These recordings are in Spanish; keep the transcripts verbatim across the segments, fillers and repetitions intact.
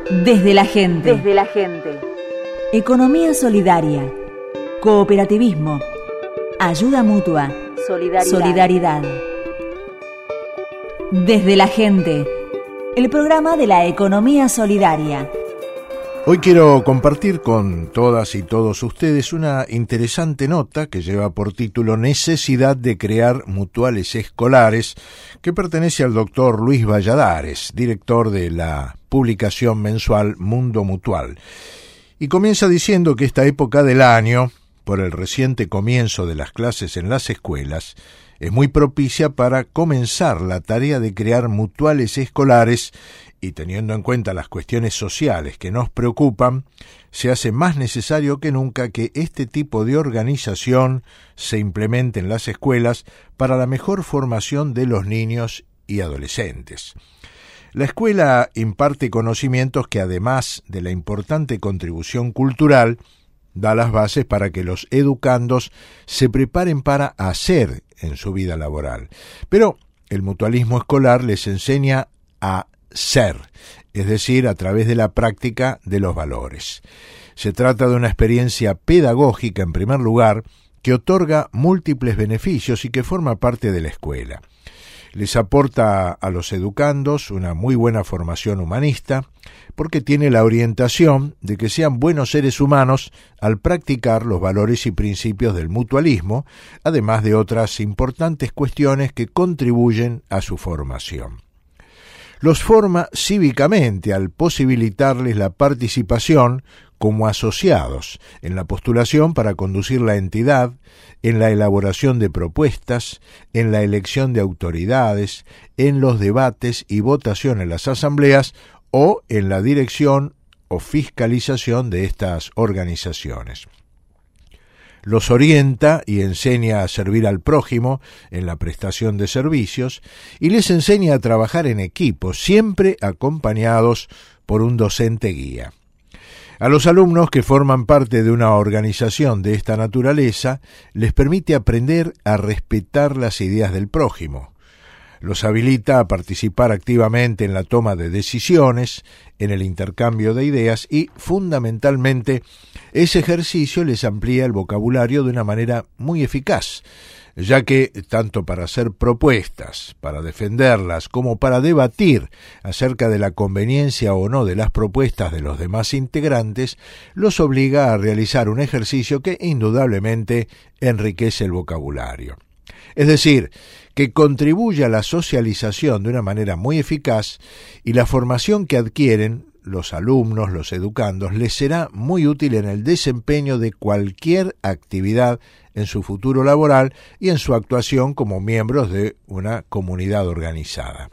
Desde la gente. Desde la gente. Economía solidaria. Cooperativismo. Ayuda mutua. Solidaridad. Solidaridad. Desde la gente. El programa de la economía solidaria. Hoy quiero compartir con todas y todos ustedes una interesante nota que lleva por título Necesidad de crear mutuales escolares, que pertenece al doctor Luis Valladares, director de la publicación mensual Mundo Mutual. Y comienza diciendo que esta época del año, por el reciente comienzo de las clases en las escuelas, es muy propicia para comenzar la tarea de crear mutuales escolares y, teniendo en cuenta las cuestiones sociales que nos preocupan, se hace más necesario que nunca que este tipo de organización se implemente en las escuelas para la mejor formación de los niños y adolescentes. La escuela imparte conocimientos que, además de la importante contribución cultural, da las bases para que los educandos se preparen para hacer en su vida laboral. Pero el mutualismo escolar les enseña a ser, es decir, a través de la práctica de los valores. Se trata de una experiencia pedagógica, en primer lugar, que otorga múltiples beneficios y que forma parte de la escuela. Les aporta a los educandos una muy buena formación humanista, porque tiene la orientación de que sean buenos seres humanos al practicar los valores y principios del mutualismo, además de otras importantes cuestiones que contribuyen a su formación. Los forma cívicamente al posibilitarles la participación como asociados en la postulación para conducir la entidad, en la elaboración de propuestas, en la elección de autoridades, en los debates y votación en las asambleas o en la dirección o fiscalización de estas organizaciones. Los orienta y enseña a servir al prójimo en la prestación de servicios y les enseña a trabajar en equipo, siempre acompañados por un docente guía. A los alumnos que forman parte de una organización de esta naturaleza les permite aprender a respetar las ideas del prójimo. Los habilita a participar activamente en la toma de decisiones, en el intercambio de ideas y, fundamentalmente, ese ejercicio les amplía el vocabulario de una manera muy eficaz, ya que, tanto para hacer propuestas, para defenderlas, como para debatir acerca de la conveniencia o no de las propuestas de los demás integrantes, los obliga a realizar un ejercicio que indudablemente enriquece el vocabulario. Es decir, que contribuye a la socialización de una manera muy eficaz y la formación que adquieren los alumnos, los educandos, les será muy útil en el desempeño de cualquier actividad en su futuro laboral y en su actuación como miembros de una comunidad organizada.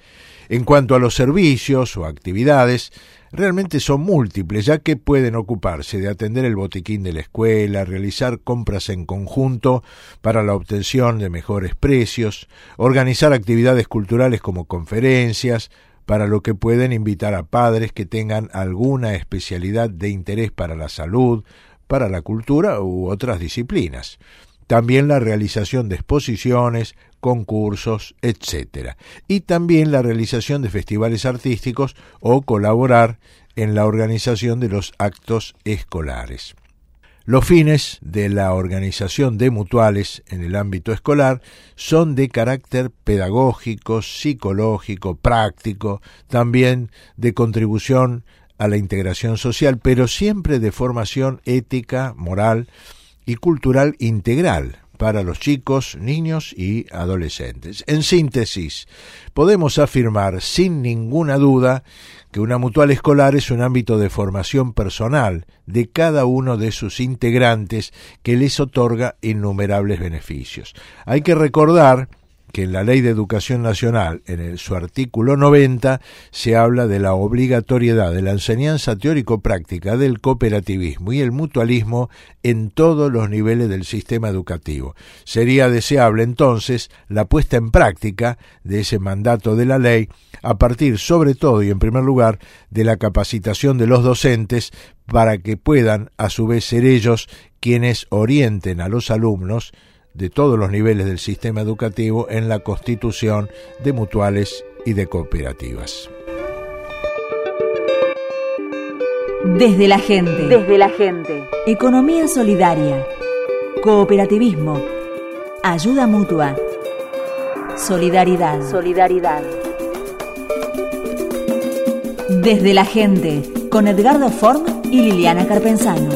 En cuanto a los servicios o actividades, realmente son múltiples, ya que pueden ocuparse de atender el botiquín de la escuela, realizar compras en conjunto para la obtención de mejores precios, organizar actividades culturales como conferencias, para lo que pueden invitar a padres que tengan alguna especialidad de interés para la salud, para la cultura u otras disciplinas. También la realización de exposiciones, concursos, etcétera. Y también la realización de festivales artísticos o colaborar en la organización de los actos escolares. Los fines de la organización de mutuales en el ámbito escolar son de carácter pedagógico, psicológico, práctico, también de contribución a la integración social, pero siempre de formación ética, moral y cultural integral para los chicos, niños y adolescentes. En síntesis, podemos afirmar sin ninguna duda que una mutual escolar es un ámbito de formación personal de cada uno de sus integrantes que les otorga innumerables beneficios. Hay que recordar que en la Ley de Educación Nacional, en el, su artículo noventa, se habla de la obligatoriedad de la enseñanza teórico-práctica del cooperativismo y el mutualismo en todos los niveles del sistema educativo. Sería deseable, entonces, la puesta en práctica de ese mandato de la ley, a partir, sobre todo y en primer lugar, de la capacitación de los docentes para que puedan, a su vez, ser ellos quienes orienten a los alumnos de todos los niveles del sistema educativo en la constitución de mutuales y de cooperativas. Desde la gente. Desde la gente. Economía solidaria. Cooperativismo. Ayuda mutua. Solidaridad. Solidaridad. Desde la gente. Con Edgardo Form y Liliana Carpenzano.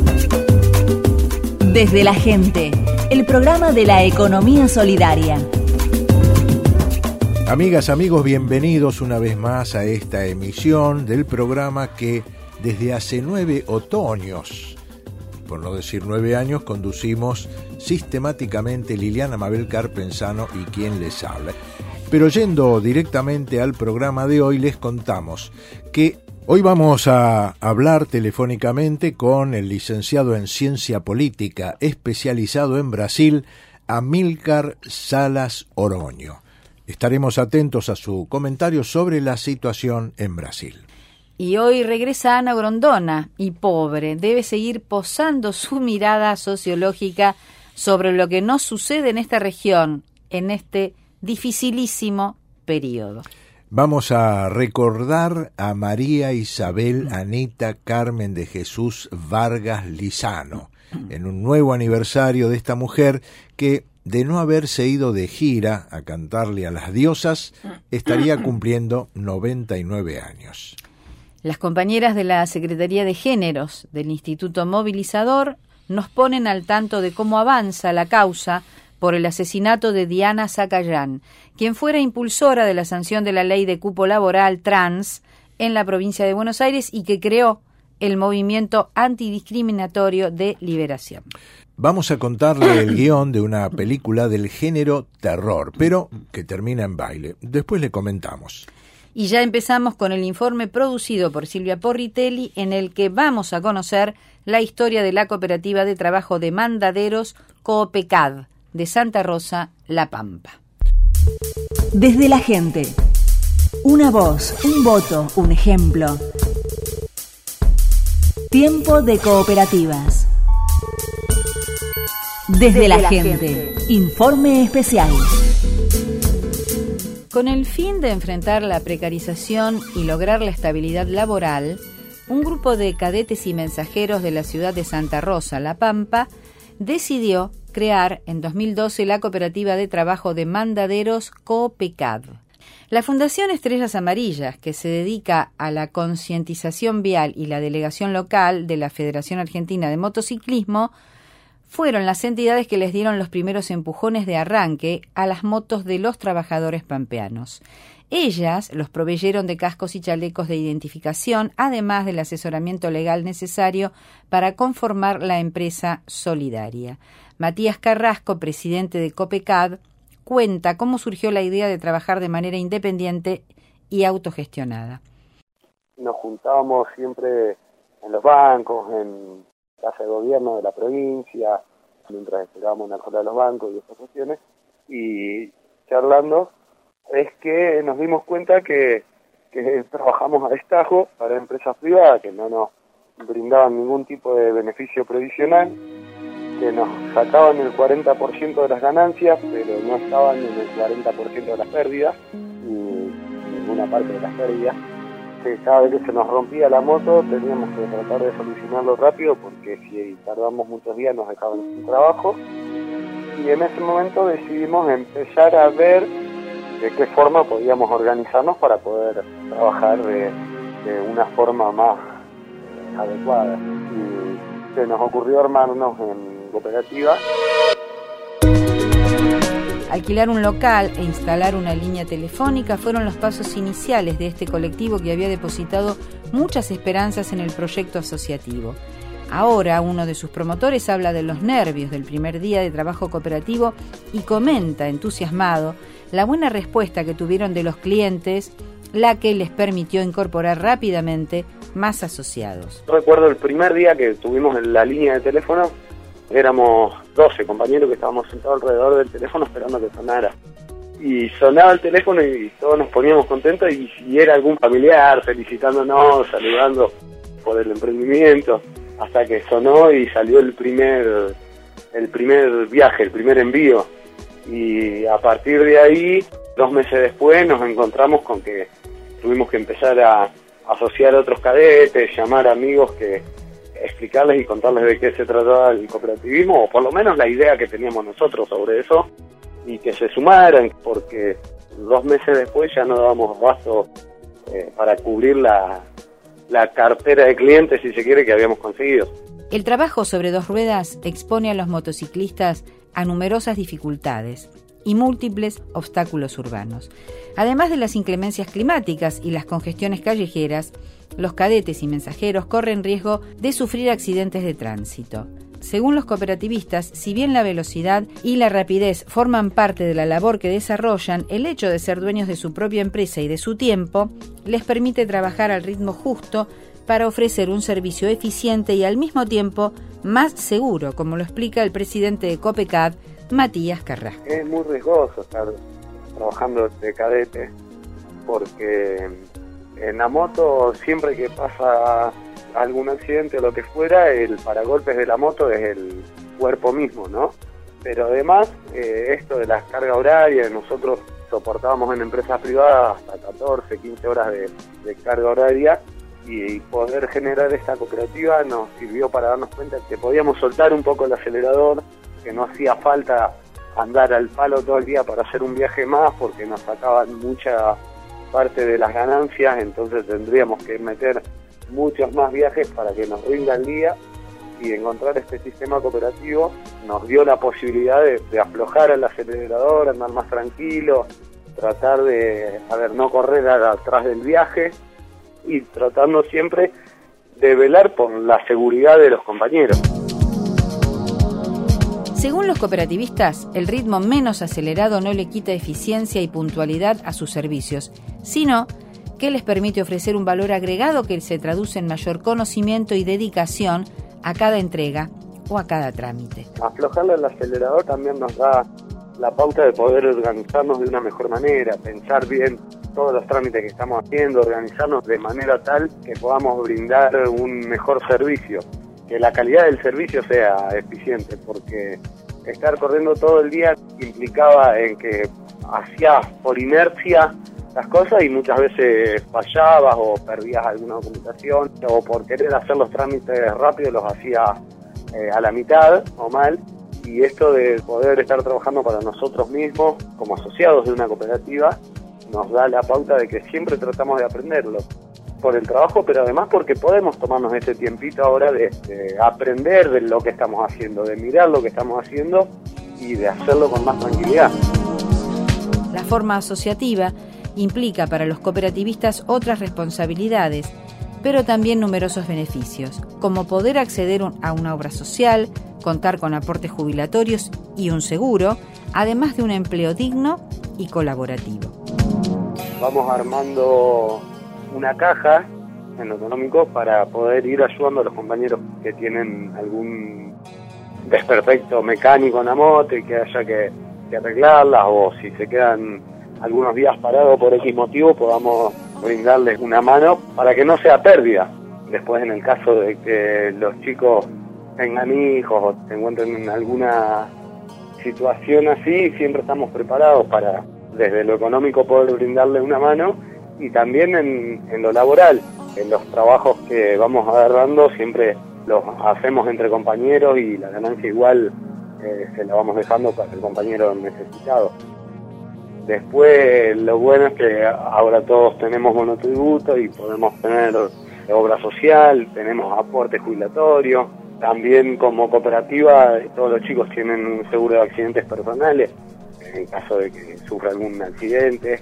Desde la gente. El programa de la economía solidaria. Amigas, amigos, bienvenidos una vez más a esta emisión del programa que desde hace nueve otoños, por no decir nueve años, conducimos sistemáticamente Liliana Mabel Carpenzano y quien les habla. Pero yendo directamente al programa de hoy, les contamos que hoy vamos a hablar telefónicamente con el licenciado en Ciencia Política, especializado en Brasil, Amílcar Salas Oroño. Estaremos atentos a su comentario sobre la situación en Brasil. Y hoy regresa Ana Grondona, y pobre, debe seguir posando su mirada sociológica sobre lo que nos sucede en esta región, en este dificilísimo periodo. Vamos a recordar a María Isabel Anita Carmen de Jesús Vargas Lizano, en un nuevo aniversario de esta mujer que, de no haberse ido de gira a cantarle a las diosas, estaría cumpliendo noventa y nueve años. Las compañeras de la Secretaría de Géneros del Instituto Movilizador nos ponen al tanto de cómo avanza la causa por el asesinato de Diana Zacayán, quien fuera impulsora de la sanción de la ley de cupo laboral trans en la provincia de Buenos Aires y que creó el movimiento antidiscriminatorio de liberación. Vamos a contarle el guión de una película del género terror, pero que termina en baile. Después le comentamos. Y ya empezamos con el informe producido por Silvia Porritelli, en el que vamos a conocer la historia de la cooperativa de trabajo de mandaderos Coopecad de Santa Rosa, La Pampa. Desde la gente. Una voz, un voto, un ejemplo. Tiempo de cooperativas. Desde, Desde la, la gente. gente. Informe especial. Con el fin de enfrentar la precarización y lograr la estabilidad laboral, un grupo de cadetes y mensajeros de la ciudad de Santa Rosa, La Pampa, decidió crear en dos mil doce la cooperativa de trabajo de mandaderos Coopecad. La Fundación Estrellas Amarillas, que se dedica a la concientización vial, y la delegación local de la Federación Argentina de Motociclismo, fueron las entidades que les dieron los primeros empujones de arranque a las motos de los trabajadores pampeanos. Ellas los proveyeron de cascos y chalecos de identificación, además del asesoramiento legal necesario para conformar la empresa solidaria. Matías Carrasco, presidente de Coopecad, cuenta cómo surgió la idea de trabajar de manera independiente y autogestionada. Nos juntábamos siempre en los bancos, en casa de gobierno de la provincia, mientras esperábamos una cola de los bancos y esas cuestiones, y charlando es que nos dimos cuenta que, que trabajamos a destajo para empresas privadas que no nos brindaban ningún tipo de beneficio previsional, que nos sacaban el cuarenta por ciento de las ganancias, pero no estaban en el cuarenta por ciento de las pérdidas, ni ninguna parte de las pérdidas. Que cada vez que se nos rompía la moto teníamos que tratar de solucionarlo rápido, porque si tardamos muchos días nos dejaban sin trabajo, y en ese momento decidimos empezar a ver de qué forma podíamos organizarnos para poder trabajar de, de una forma más adecuada. Y se nos ocurrió armarnos en cooperativa. Alquilar un local e instalar una línea telefónica fueron los pasos iniciales de este colectivo que había depositado muchas esperanzas en el proyecto asociativo. Ahora uno de sus promotores habla de los nervios del primer día de trabajo cooperativo y comenta, entusiasmado, la buena respuesta que tuvieron de los clientes, la que les permitió incorporar rápidamente más asociados. Recuerdo el primer día que tuvimos en la línea de teléfono, éramos doce compañeros que estábamos sentados alrededor del teléfono esperando que sonara. Y sonaba el teléfono y todos nos poníamos contentos, y si era algún familiar felicitándonos, saludando por el emprendimiento, hasta que sonó y salió el primer el primer viaje, el primer envío. Y a partir de ahí, dos meses después, nos encontramos con que tuvimos que empezar a, asociar a otros cadetes, llamar a amigos, que explicarles y contarles de qué se trataba el cooperativismo, o por lo menos la idea que teníamos nosotros sobre eso, y que se sumaran, porque dos meses después ya no dábamos abasto eh, para cubrir la, la cartera de clientes, si se quiere, que habíamos conseguido. El trabajo sobre dos ruedas expone a los motociclistas a numerosas dificultades y múltiples obstáculos urbanos. Además de las inclemencias climáticas y las congestiones callejeras, los cadetes y mensajeros corren riesgo de sufrir accidentes de tránsito. Según los cooperativistas, si bien la velocidad y la rapidez forman parte de la labor que desarrollan, el hecho de ser dueños de su propia empresa y de su tiempo les permite trabajar al ritmo justo para ofrecer un servicio eficiente y al mismo tiempo más seguro, como lo explica el presidente de COPECAD, Matías Carrasco. Es muy riesgoso estar trabajando de cadete, porque en la moto, siempre que pasa algún accidente o lo que fuera, el paragolpes de la moto es el cuerpo mismo, ¿no? Pero además, eh, esto de las cargas horarias, nosotros soportábamos en empresas privadas hasta catorce, quince horas de, de carga horaria, y poder generar esta cooperativa nos sirvió para darnos cuenta que podíamos soltar un poco el acelerador, que no hacía falta andar al palo todo el día para hacer un viaje más, porque nos sacaban mucha parte de las ganancias, entonces tendríamos que meter muchos más viajes para que nos rinda el día, y encontrar este sistema cooperativo nos dio la posibilidad de, de aflojar el acelerador, andar más tranquilo, tratar de, a ver, no correr atrás del viaje, y tratando siempre de velar por la seguridad de los compañeros. Según los cooperativistas, el ritmo menos acelerado no le quita eficiencia y puntualidad a sus servicios, sino que les permite ofrecer un valor agregado que se traduce en mayor conocimiento y dedicación a cada entrega o a cada trámite. Aflojarle el acelerador también nos da la pauta de poder organizarnos de una mejor manera, pensar bien todos los trámites que estamos haciendo, organizarnos de manera tal que podamos brindar un mejor servicio, que la calidad del servicio sea eficiente, porque estar corriendo todo el día implicaba en que hacías por inercia las cosas y muchas veces fallabas o perdías alguna documentación, o por querer hacer los trámites rápido los hacías eh, a la mitad o mal. Y esto de poder estar trabajando para nosotros mismos como asociados de una cooperativa nos da la pauta de que siempre tratamos de aprenderlo por el trabajo, pero además porque podemos tomarnos ese tiempito ahora de, de aprender de lo que estamos haciendo, de mirar lo que estamos haciendo y de hacerlo con más tranquilidad. La forma asociativa implica para los cooperativistas otras responsabilidades, pero también numerosos beneficios, como poder acceder a una obra social, contar con aportes jubilatorios y un seguro, además de un empleo digno y colaborativo. Vamos armando una caja en lo económico para poder ir ayudando a los compañeros que tienen algún desperfecto mecánico en la moto y que haya que, que arreglarlas, o si se quedan algunos días parados por X motivo, podamos brindarles una mano para que no sea pérdida. Después, en el caso de que los chicos tengan hijos o se encuentren en alguna situación así, siempre estamos preparados para, desde lo económico, poder brindarles una mano, y también en, en lo laboral. En los trabajos que vamos agarrando siempre los hacemos entre compañeros, y la ganancia igual eh, se la vamos dejando para el compañero necesitado. Después, lo bueno es que ahora todos tenemos monotributo y podemos tener obra social, tenemos aporte jubilatorio. También, como cooperativa, todos los chicos tienen un seguro de accidentes personales en caso de que sufra algún accidente.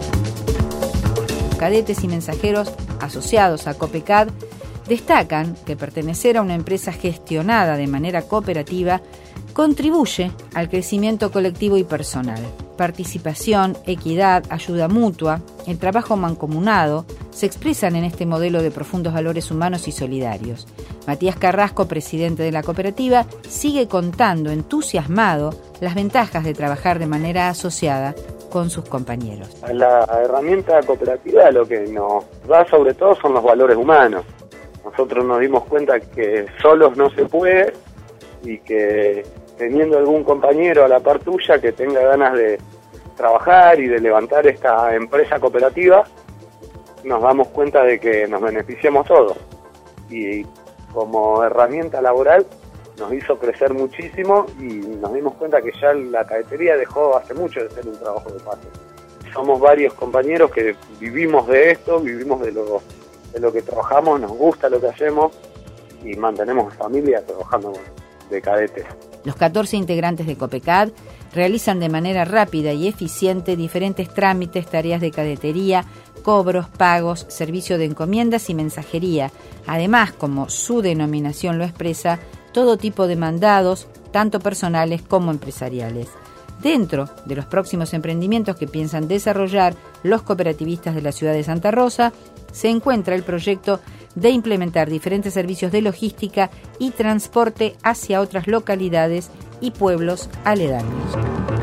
Cadetes y mensajeros asociados a COPECAD destacan que pertenecer a una empresa gestionada de manera cooperativa contribuye al crecimiento colectivo y personal. Participación, equidad, ayuda mutua, el trabajo mancomunado se expresan en este modelo de profundos valores humanos y solidarios. Matías Carrasco, presidente de la cooperativa, sigue contando entusiasmado las ventajas de trabajar de manera asociada con sus compañeros. La herramienta cooperativa lo que nos da sobre todo son los valores humanos. Nosotros nos dimos cuenta que solos no se puede, y que teniendo algún compañero a la par tuya que tenga ganas de trabajar y de levantar esta empresa cooperativa, nos damos cuenta de que nos beneficiamos todos. Y como herramienta laboral nos hizo crecer muchísimo y nos dimos cuenta que ya la cadetería dejó hace mucho de ser un trabajo de paso. Somos varios compañeros que vivimos de esto, vivimos de lo, de lo que trabajamos, nos gusta lo que hacemos y mantenemos familia trabajando de cadetes. Los catorce integrantes de COPECAD realizan de manera rápida y eficiente diferentes trámites, tareas de cadetería, cobros, pagos, servicio de encomiendas y mensajería. Además, como su denominación lo expresa, todo tipo de mandados, tanto personales como empresariales. Dentro de los próximos emprendimientos que piensan desarrollar los cooperativistas de la ciudad de Santa Rosa, se encuentra el proyecto de implementar diferentes servicios de logística y transporte hacia otras localidades y pueblos aledaños.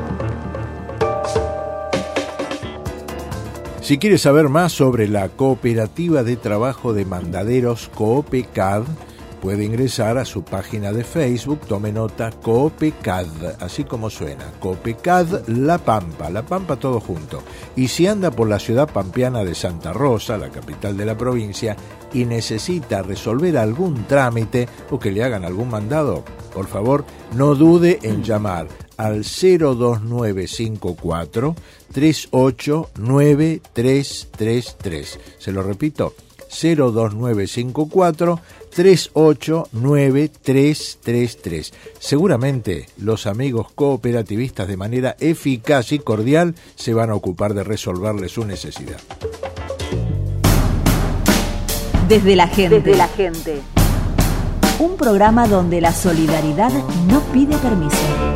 Si quiere saber más sobre la Cooperativa de Trabajo de Mandaderos COPECAD, puede ingresar a su página de Facebook, tome nota, COPECAD, así como suena, COPECAD La Pampa, La Pampa todo junto. Y si anda por la ciudad pampeana de Santa Rosa, la capital de la provincia, y necesita resolver algún trámite o que le hagan algún mandado, por favor, no dude en llamar al cero dos nueve cinco cuatro, tres ocho nueve tres tres tres. Se lo repito, cero dos nueve cinco cuatro, tres ocho nueve tres tres tres. Seguramente los amigos cooperativistas de manera eficaz y cordial se van a ocupar de resolverle su necesidad. Desde la gente. Desde la gente. Un programa donde la solidaridad no pide permiso.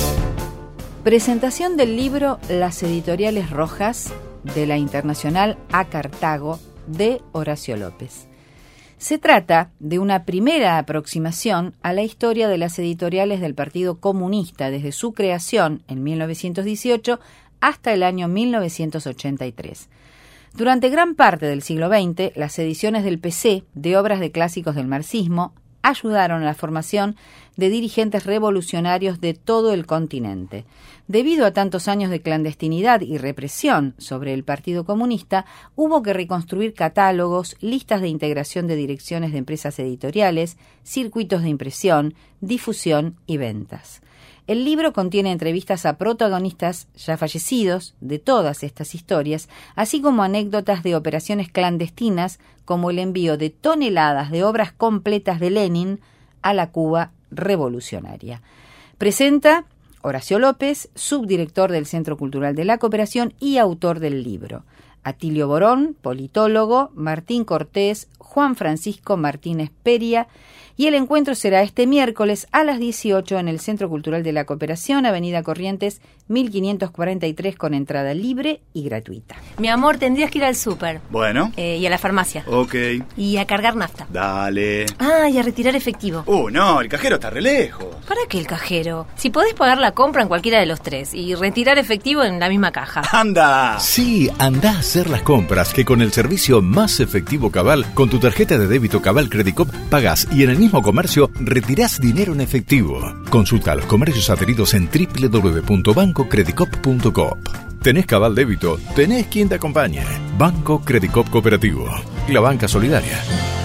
Presentación del libro Las Editoriales Rojas de la Internacional a Cartago de Horacio López. Se trata de una primera aproximación a la historia de las editoriales del Partido Comunista desde su creación en mil novecientos dieciocho hasta el año mil novecientos ochenta y tres. Durante gran parte del siglo veinte, las ediciones del P C de obras de clásicos del marxismo ayudaron a la formación de dirigentes revolucionarios de todo el continente. Debido a tantos años de clandestinidad y represión sobre el Partido Comunista, hubo que reconstruir catálogos, listas de integración de direcciones de empresas editoriales, circuitos de impresión, difusión y ventas. El libro contiene entrevistas a protagonistas ya fallecidos de todas estas historias, así como anécdotas de operaciones clandestinas como el envío de toneladas de obras completas de Lenin a la Cuba revolucionaria. Presenta Horacio López, subdirector del Centro Cultural de la Cooperación y autor del libro. Atilio Borón, politólogo, Martín Cortés, Juan Francisco Martínez Peria, y el encuentro será este miércoles a las dieciocho en el Centro Cultural de la Cooperación, Avenida Corrientes mil quinientos cuarenta y tres, con entrada libre y gratuita. Mi amor, tendrías que ir al súper. Bueno. Eh, y a la farmacia. Ok. Y a cargar nafta. Dale. Ah, y a retirar efectivo. Uh, no, el cajero está re lejos. ¿Para qué el cajero? Si podés pagar la compra en cualquiera de los tres y retirar efectivo en la misma caja. ¡Anda! Sí, anda a hacer las compras, que con el servicio más efectivo Cabal, con tu tarjeta de débito Cabal Credicop, pagás y en el mismo comercio retirás dinero en efectivo. Consulta a los comercios adheridos en doble u doble u doble u punto banco credicop punto coop. ¿Tenés Cabal Débito? Tenés quien te acompañe. Banco Credicop Cooperativo. La banca solidaria.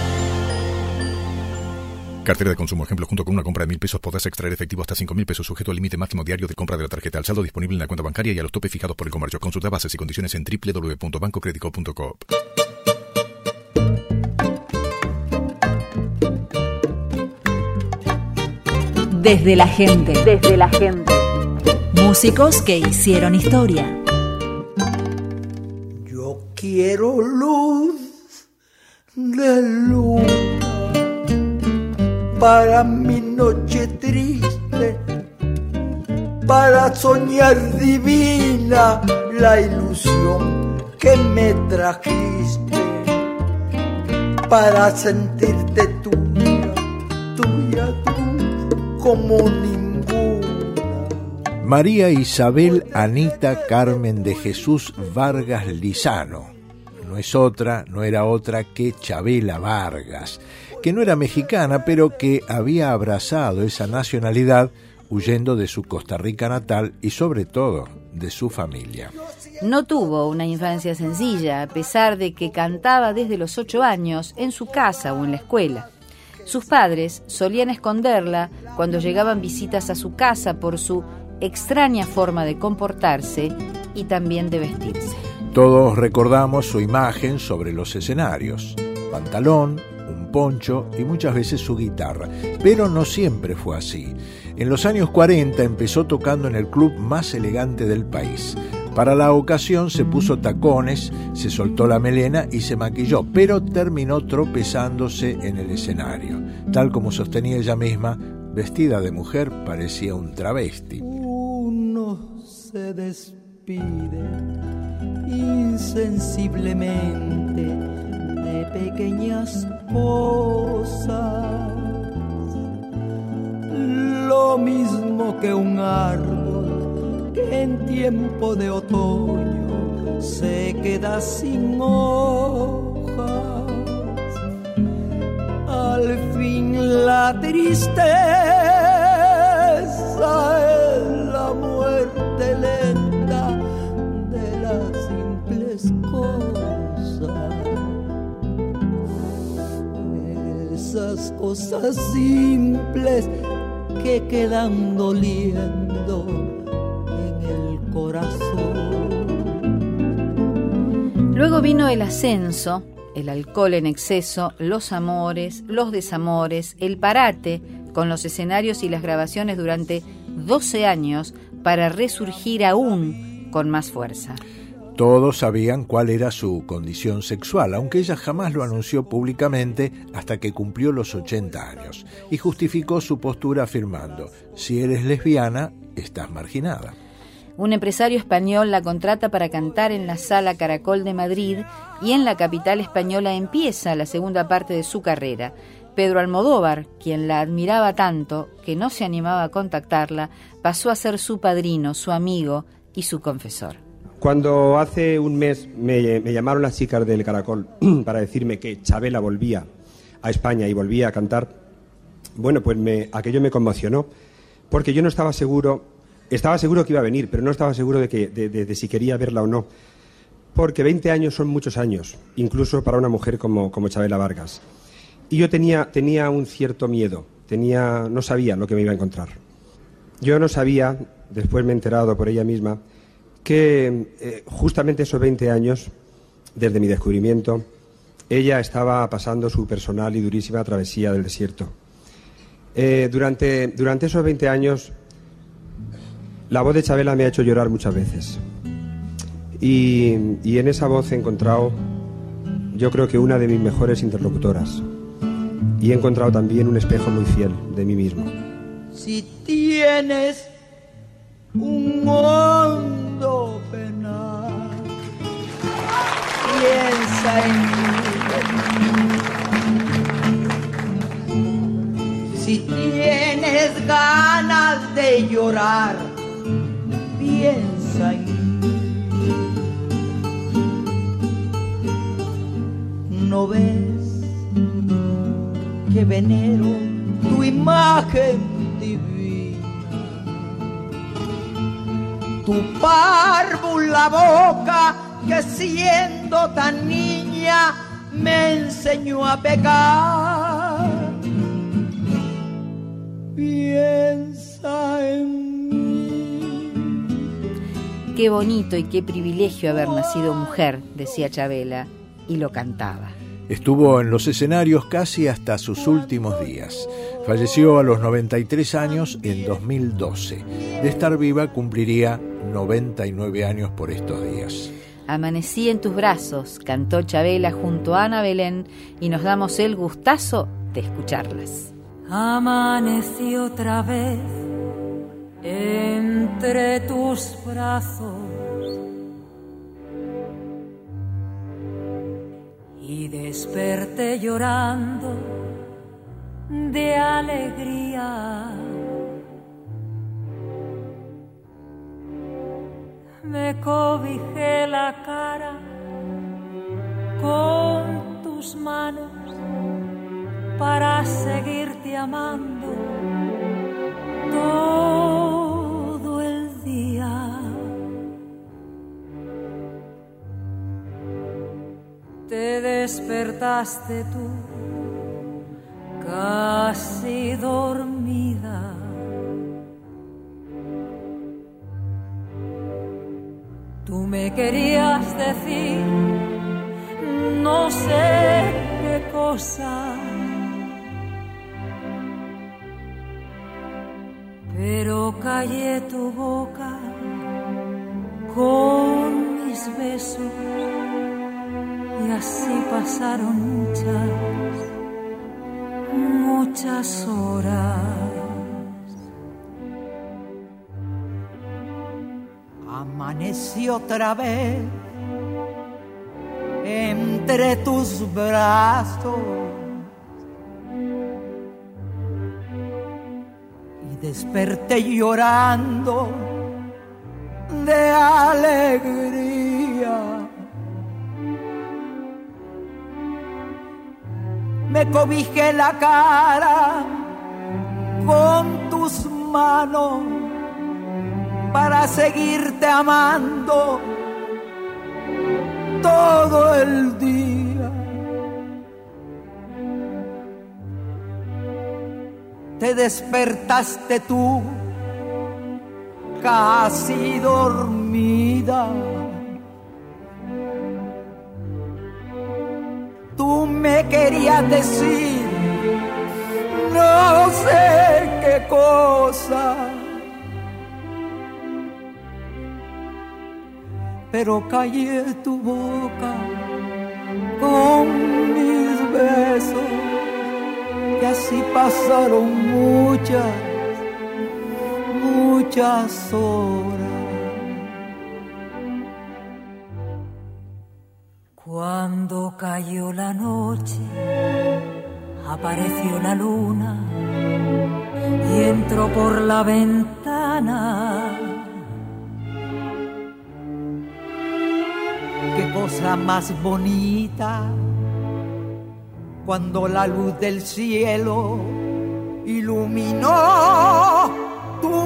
Cartera de consumo. Ejemplo, junto con una compra de mil pesos podrás extraer efectivo hasta cinco mil pesos, sujeto al límite máximo diario de compra de la tarjeta. Al saldo disponible en la cuenta bancaria y a los topes fijados por el comercio. Consulta bases y condiciones en doble u doble u doble u punto banco credicop punto coop. Desde la gente. Desde la gente. Músicos que hicieron historia. Yo quiero luz de luna para mi noche triste, para soñar divina la ilusión que me trajiste, para sentirte tuya, tuya, tú, como ninguna. María Isabel Anita Carmen de Jesús Vargas Lizano. No es otra, no era otra que Chabela Vargas, que no era mexicana, pero que había abrazado esa nacionalidad huyendo de su Costa Rica natal y sobre todo de su familia. No tuvo una infancia sencilla, a pesar de que cantaba desde los ocho años en su casa o en la escuela. Sus padres solían esconderla cuando llegaban visitas a su casa por su extraña forma de comportarse y también de vestirse. Todos recordamos su imagen sobre los escenarios: pantalón, un poncho y muchas veces su guitarra. Pero no siempre fue así. En los años cuarenta empezó tocando en el club más elegante del país. Para la ocasión se puso tacones, se soltó la melena y se maquilló, pero terminó tropezándose en el escenario. Tal como sostenía ella misma, vestida de mujer, parecía un travesti. Uno se despide insensiblemente de pequeñas cosas, lo mismo que un árbol que en tiempo de otoño se queda sin hojas. Al fin la tristeza es la muerte lenta de las simples cosas. Esas cosas simples que quedan doliendo en el corazón. Luego vino el ascenso, el alcohol en exceso, los amores, los desamores, el parate con los escenarios y las grabaciones durante doce años para resurgir aún con más fuerza. Todos sabían cuál era su condición sexual, aunque ella jamás lo anunció públicamente hasta que cumplió los ochenta años, y justificó su postura afirmando: si eres lesbiana, estás marginada. Un empresario español la contrata para cantar en la Sala Caracol de Madrid y en la capital española empieza la segunda parte de su carrera. Pedro Almodóvar, quien la admiraba tanto que no se animaba a contactarla, pasó a ser su padrino, su amigo y su confesor. Cuando hace un mes me, me llamaron las chicas del Caracol para decirme que Chabela volvía a España y volvía a cantar, bueno, pues me, aquello me conmocionó, porque yo no estaba seguro, estaba seguro que iba a venir, pero no estaba seguro de, que, de, de, de si quería verla o no, porque veinte años son muchos años, incluso para una mujer como, como Chabela Vargas. Y yo tenía, tenía un cierto miedo, tenía, no sabía lo que me iba a encontrar. Yo no sabía, después me he enterado por ella misma, que eh, justamente esos veinte años, desde mi descubrimiento, ella estaba pasando su personal y durísima travesía del desierto. Eh, durante, durante esos veinte años, la voz de Chabela me ha hecho llorar muchas veces. Y, y en esa voz he encontrado, yo creo que una de mis mejores interlocutoras. Y he encontrado también un espejo muy fiel de mí mismo. Si tienes un hondo penal, piensa en mí. Si tienes ganas de llorar, piensa en mí. ¿No ves que venero tu imagen divina? Tu párvula boca que siendo tan niña me enseñó a pecar. Piensa en mí. Qué bonito y qué privilegio haber nacido mujer, decía Chabela, y lo cantaba. Estuvo en los escenarios casi hasta sus últimos días. Falleció a los noventa y tres años en dos mil doce. De estar viva cumpliría noventa y nueve años por estos días. Amanecí en tus brazos, cantó Chabela junto a Ana Belén, y nos damos el gustazo de escucharlas. Amanecí otra vez entre tus brazos y desperté llorando de alegría. Me cobijé la cara con tus manos para seguirte amando todo el día. despertaste tú, casi dormida. Tú me querías decir no sé qué cosa, pero callé tu boca con mis besos y así pasaron muchas, muchas horas. Amanecí otra vez entre tus brazos y desperté llorando de alegría. Me cobijé la cara con tus manos para seguirte amando todo el día. Te despertaste tú, casi dormida. Tú me querías decir no sé qué cosa, pero callé tu boca con mis besos y así pasaron muchas, muchas horas. Cuando cayó la noche, apareció la luna y entró por la ventana. Qué cosa más bonita cuando la luz del cielo iluminó tu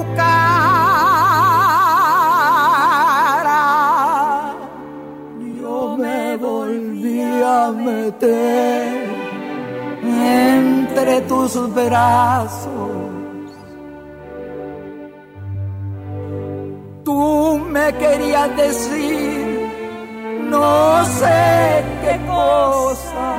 cara. Yo me volví a meter entre tus brazos. Tú me querías decir no sé qué cosa,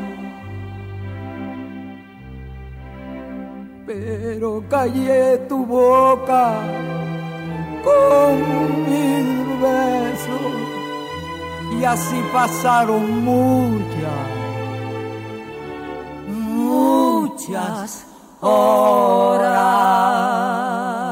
pero callé tu boca con mis besos y así pasaron muchas, muchas horas.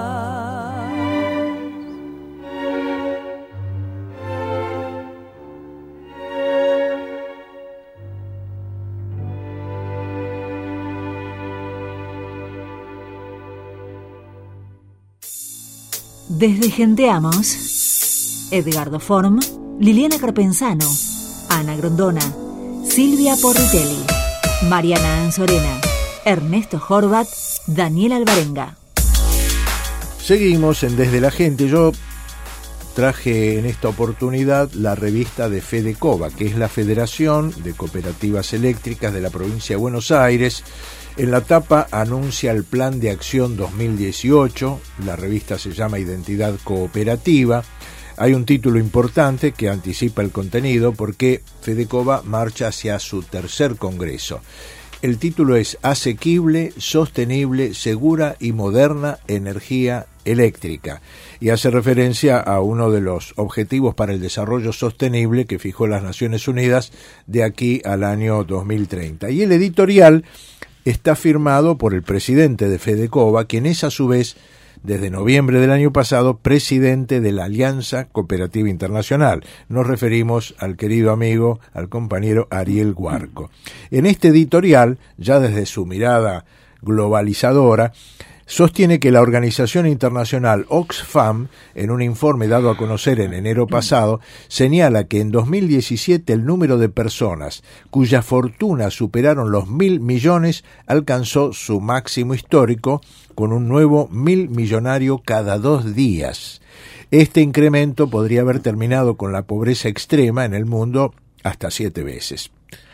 Desde Genteamos, Edgardo Form, Liliana Carpenzano, Ana Grondona, Silvia Porritelli, Mariana Anzorena, Ernesto Horvat, Daniel Alvarenga. Seguimos en Desde la Gente. Yo traje en esta oportunidad la revista de FEDECOBA, que es la Federación de Cooperativas Eléctricas de la provincia de Buenos Aires. En la tapa anuncia el Plan de Acción dos mil dieciocho, la revista se llama Identidad Cooperativa. Hay un título importante que anticipa el contenido porque FEDECOBA marcha hacia su tercer congreso. El título es Asequible, Sostenible, Segura y Moderna Energía Eléctrica y hace referencia a uno de los objetivos para el desarrollo sostenible que fijó las Naciones Unidas de aquí al año dos mil treinta. Y el editorial está firmado por el presidente de FEDECOBA, quien es a su vez, desde noviembre del año pasado, presidente de la Alianza Cooperativa Internacional. Nos referimos al querido amigo, al compañero Ariel Guarco. En este editorial, ya desde su mirada globalizadora, sostiene que la organización internacional Oxfam, en un informe dado a conocer en enero pasado, señala que en dos mil diecisiete el número de personas cuya fortuna superaron los mil millones alcanzó su máximo histórico, con un nuevo mil millonario cada dos días. Este incremento podría haber terminado con la pobreza extrema en el mundo hasta siete veces.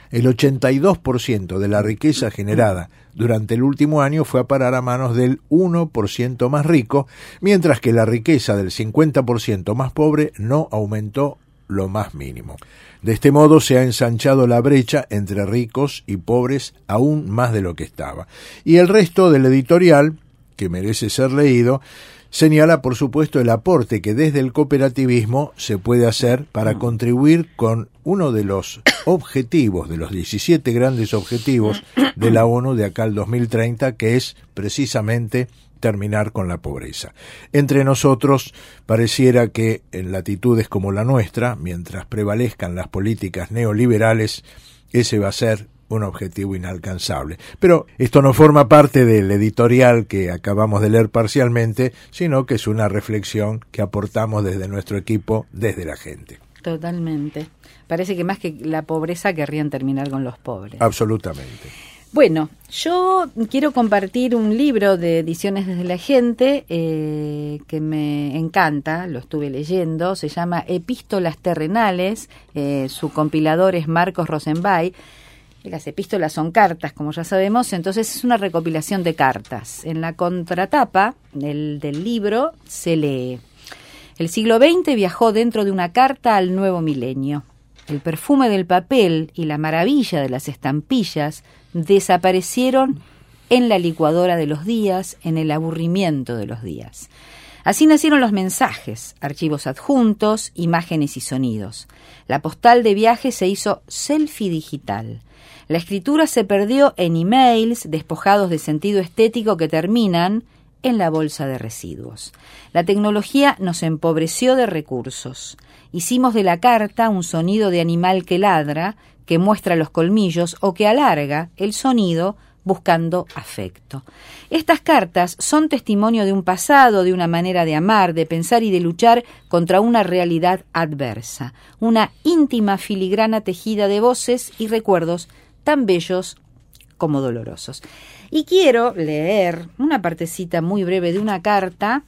el ochenta y dos por ciento de la riqueza generada durante el último año fue a parar a manos del uno por ciento más rico, mientras que la riqueza del cincuenta por ciento más pobre no aumentó lo más mínimo. De este modo se ha ensanchado la brecha entre ricos y pobres aún más de lo que estaba. Y el resto del editorial, que merece ser leído, señala, por supuesto, el aporte que desde el cooperativismo se puede hacer para contribuir con uno de los objetivos, de los diecisiete grandes objetivos de la ONU de acá al dos mil treinta, que es precisamente terminar con la pobreza. Entre nosotros pareciera que en latitudes como la nuestra, mientras prevalezcan las políticas neoliberales, ese va a ser un objetivo inalcanzable. Pero esto no forma parte del editorial que acabamos de leer parcialmente, sino que es una reflexión que aportamos desde nuestro equipo, desde la gente. Totalmente. Parece que más que la pobreza querrían terminar con los pobres. Absolutamente. Bueno, yo quiero compartir un libro de Ediciones desde la Gente eh, que me encanta, lo estuve leyendo, se llama Epístolas Terrenales, eh, su compilador es Marcos Rosenbay. Las epístolas son cartas, como ya sabemos, entonces es una recopilación de cartas. En la contratapa del, del libro se lee: el siglo veinte viajó dentro de una carta al nuevo milenio. El perfume del papel y la maravilla de las estampillas desaparecieron en la licuadora de los días, en el aburrimiento de los días. Así nacieron los mensajes, archivos adjuntos, imágenes y sonidos. La postal de viaje se hizo selfie digital. La escritura se perdió en emails despojados de sentido estético que terminan en la bolsa de residuos. La tecnología nos empobreció de recursos. Hicimos de la carta un sonido de animal que ladra, que muestra los colmillos o que alarga el sonido buscando afecto. Estas cartas son testimonio de un pasado, de una manera de amar, de pensar y de luchar contra una realidad adversa, una íntima filigrana tejida de voces y recuerdos tan bellos como dolorosos. Y quiero leer una partecita muy breve de una carta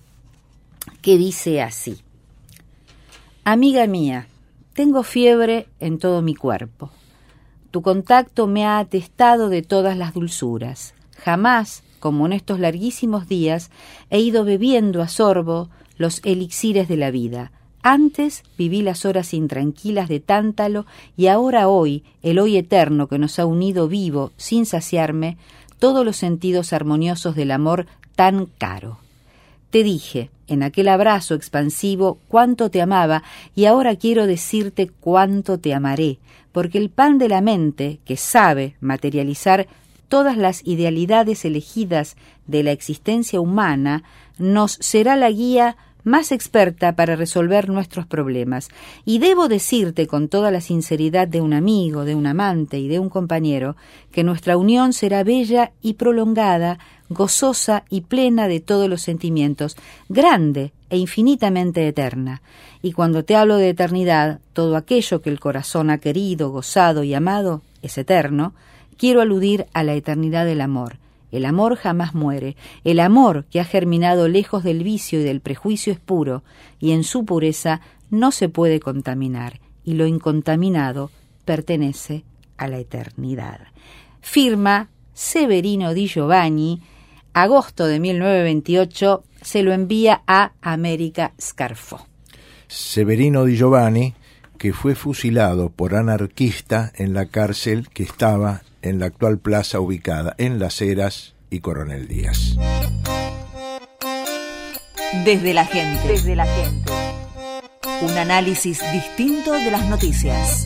que dice así: Amiga mía, tengo fiebre en todo mi cuerpo. Tu contacto me ha atestado de todas las dulzuras. Jamás, como en estos larguísimos días, he ido bebiendo a sorbo los elixires de la vida. Antes viví las horas intranquilas de Tántalo y ahora hoy, el hoy eterno que nos ha unido vivo, sin saciarme, todos los sentidos armoniosos del amor tan caro. Te dije, en aquel abrazo expansivo, cuánto te amaba, y ahora quiero decirte cuánto te amaré, porque el pan de la mente, que sabe materializar todas las idealidades elegidas de la existencia humana, nos será la guía más experta para resolver nuestros problemas. Y debo decirte con toda la sinceridad de un amigo, de un amante y de un compañero, que nuestra unión será bella y prolongada, gozosa y plena de todos los sentimientos, grande e infinitamente eterna. Y cuando te hablo de eternidad, todo aquello que el corazón ha querido, gozado y amado es eterno, quiero aludir a la eternidad del amor. El amor jamás muere. El amor que ha germinado lejos del vicio y del prejuicio es puro, y en su pureza no se puede contaminar, y lo incontaminado pertenece a la eternidad. Firma Severino Di Giovanni, agosto de mil novecientos veintiocho, se lo envía a América Scarfo. Severino Di Giovanni, que fue fusilado por anarquista en la cárcel que estaba en la actual plaza ubicada en Las Heras y Coronel Díaz. Desde la gente. Desde la gente. Un análisis distinto de las noticias.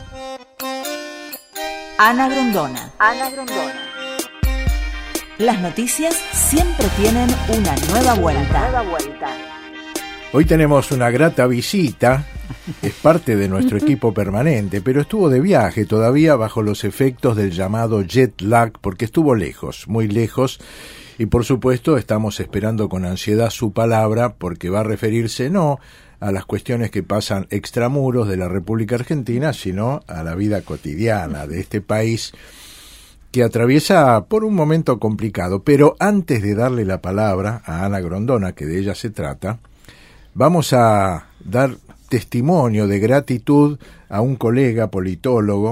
Ana Grondona. Ana Grondona. Las noticias siempre tienen una nueva vuelta. Nueva vuelta. Hoy tenemos una grata visita. Es parte de nuestro equipo permanente, pero estuvo de viaje todavía bajo los efectos del llamado jet lag, porque estuvo lejos, muy lejos, y por supuesto estamos esperando con ansiedad su palabra, porque va a referirse no a las cuestiones que pasan extramuros de la República Argentina, sino a la vida cotidiana de este país que atraviesa por un momento complicado. Pero antes de darle la palabra a Ana Grondona, que de ella se trata, vamos a dar testimonio de gratitud a un colega politólogo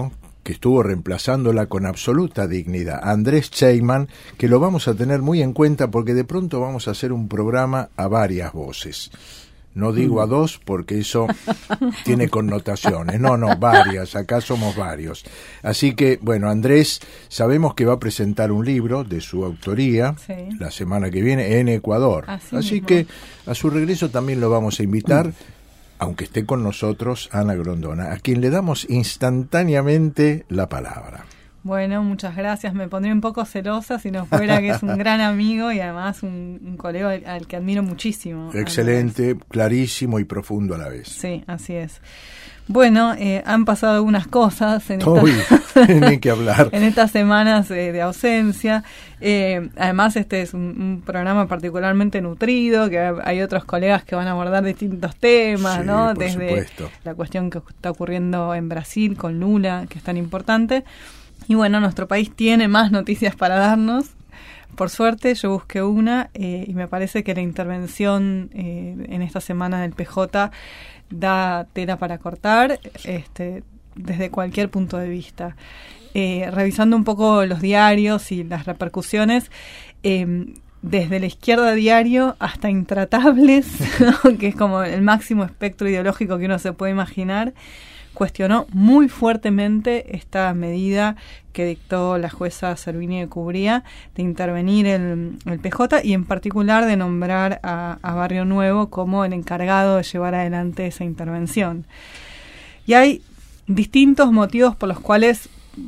que estuvo reemplazándola con absoluta dignidad, Andrés Cheyman, que lo vamos a tener muy en cuenta porque de pronto vamos a hacer un programa a varias voces. No digo a dos porque eso tiene connotaciones. No, no, varias. Acá somos varios. Así que, bueno, Andrés, sabemos que va a presentar un libro de su autoría sí. la semana que viene en Ecuador. Así, Así mismo. que a su regreso también lo vamos a invitar, aunque esté con nosotros Ana Grondona, a quien le damos instantáneamente la palabra. Bueno, muchas gracias. Me pondría un poco celosa si no fuera que es un gran amigo y además un, un colega al, al que admiro muchísimo. Excelente, clarísimo y profundo a la vez. Sí, así es. Bueno, eh, han pasado algunas cosas en, Uy, ni que hablar. en estas semanas eh, de ausencia. Eh, además, este es un, un programa particularmente nutrido, que hay otros colegas que van a abordar distintos temas, sí, ¿no? Por Desde supuesto. la cuestión que está ocurriendo en Brasil con Lula, que es tan importante. Y bueno, nuestro país tiene más noticias para darnos. Por suerte, yo busqué una eh, y me parece que la intervención eh, en esta semana del P J da tela para cortar este, desde cualquier punto de vista. Eh, revisando un poco los diarios y las repercusiones, eh, desde la izquierda diario hasta Intratables, ¿no? que es como el máximo espectro ideológico que uno se puede imaginar, cuestionó muy fuertemente esta medida que dictó la jueza Servini de Cubría de intervenir el, el P J y en particular de nombrar a, a Barrio Nuevo como el encargado de llevar adelante esa intervención. Y hay distintos motivos por los cuales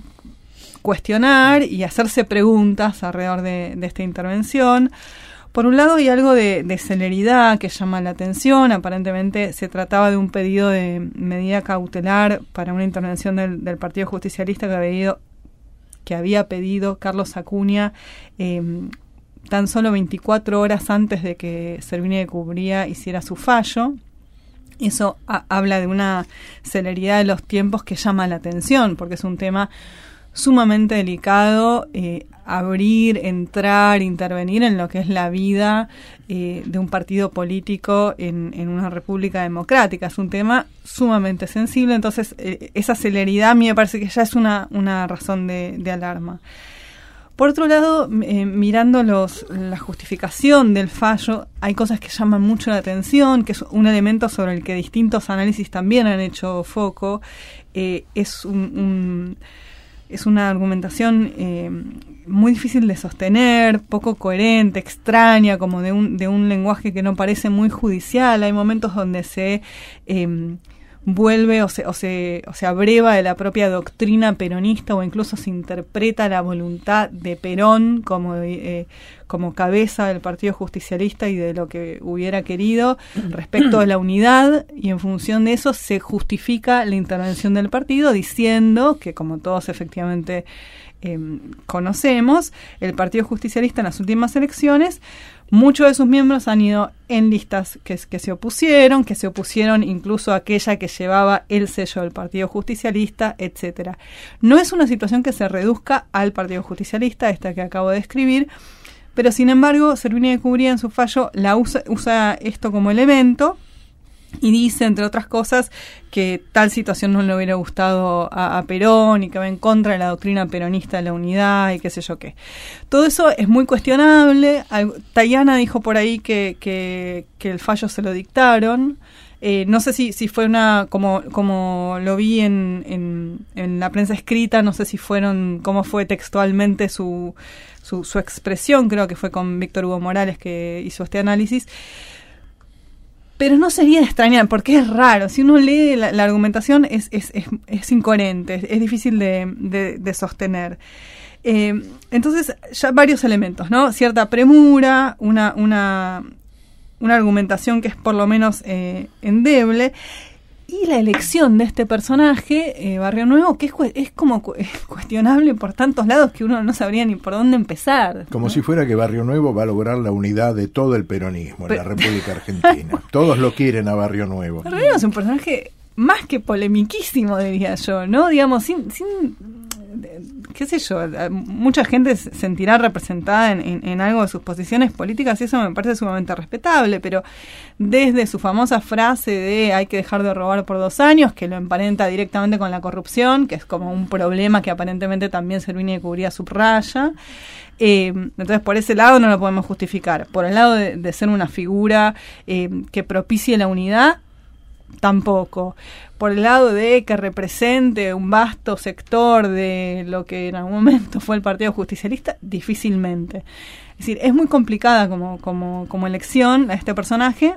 cuestionar y hacerse preguntas alrededor de, de esta intervención. Por un lado hay algo de, de celeridad que llama la atención. Aparentemente se trataba de un pedido de medida cautelar para una intervención del, del Partido Justicialista que había, ido, que había pedido Carlos Acuña eh, tan solo veinticuatro horas antes de que Servini de Cubría hiciera su fallo. Eso a, habla de una celeridad de los tiempos que llama la atención, porque es un tema sumamente delicado, eh, abrir, entrar, intervenir en lo que es la vida eh, de un partido político en, en una república democrática. Es un tema sumamente sensible, entonces eh, esa celeridad a mí me parece que ya es una, una razón de, de alarma. Por otro lado, eh, mirando los, la justificación del fallo, hay cosas que llaman mucho la atención, que es un elemento sobre el que distintos análisis también han hecho foco. Eh, es un... un Es una argumentación eh, muy difícil de sostener, poco coherente, extraña, como de un, de un lenguaje que no parece muy judicial. Hay momentos donde se eh, vuelve o se, o, se, o se abreva de la propia doctrina peronista o incluso se interpreta la voluntad de Perón como, eh, como cabeza del Partido Justicialista y de lo que hubiera querido respecto a la unidad, y en función de eso se justifica la intervención del partido diciendo que, como todos efectivamente eh, conocemos, el Partido Justicialista en las últimas elecciones, muchos de sus miembros han ido en listas que, que se opusieron, que se opusieron incluso a aquella que llevaba el sello del Partido Justicialista, etcétera. No es una situación que se reduzca al Partido Justicialista, esta que acabo de describir, pero sin embargo, Servini de Cubría en su fallo la usa, usa esto como elemento y dice, entre otras cosas, que tal situación no le hubiera gustado a, a Perón y que va en contra de la doctrina peronista de la unidad y qué sé yo qué. Todo eso es muy cuestionable. Tayana dijo por ahí que, que, que el fallo se lo dictaron. Eh, no sé si, si fue una, como, como lo vi en, en, en la prensa escrita, no sé si fueron, cómo fue textualmente su, su, su expresión, creo que fue con Víctor Hugo Morales que hizo este análisis. Pero no sería de extrañar, porque es raro. Si uno lee la, la argumentación es, es, es, es incoherente, es, es difícil de, de, de sostener. Eh, entonces, ya varios elementos, ¿no? Cierta premura, una, una, una argumentación que es por lo menos eh, endeble, y la elección de este personaje, eh, Barrio Nuevo, que es, es como cu- es cuestionable por tantos lados que uno no sabría ni por dónde empezar. Como ¿no? si fuera que Barrio Nuevo va a lograr la unidad de todo el peronismo en Pero... la República Argentina. Todos lo quieren a Barrio Nuevo. Barrio Nuevo es un personaje más que polemiquísimo, diría yo, ¿no? Digamos, sin, sin qué sé yo, mucha gente se sentirá representada en, en, en algo de sus posiciones políticas y eso me parece sumamente respetable, pero desde su famosa frase de hay que dejar de robar por dos años, que lo emparenta directamente con la corrupción, que es como un problema que aparentemente también Servini de Cubría subraya. Eh, entonces por ese lado no lo podemos justificar. Por el lado de, de ser una figura eh, que propicie la unidad, tampoco. Por el lado de que represente un vasto sector de lo que en algún momento fue el Partido Justicialista, difícilmente. Es decir, es muy complicada como, como, como elección a este personaje,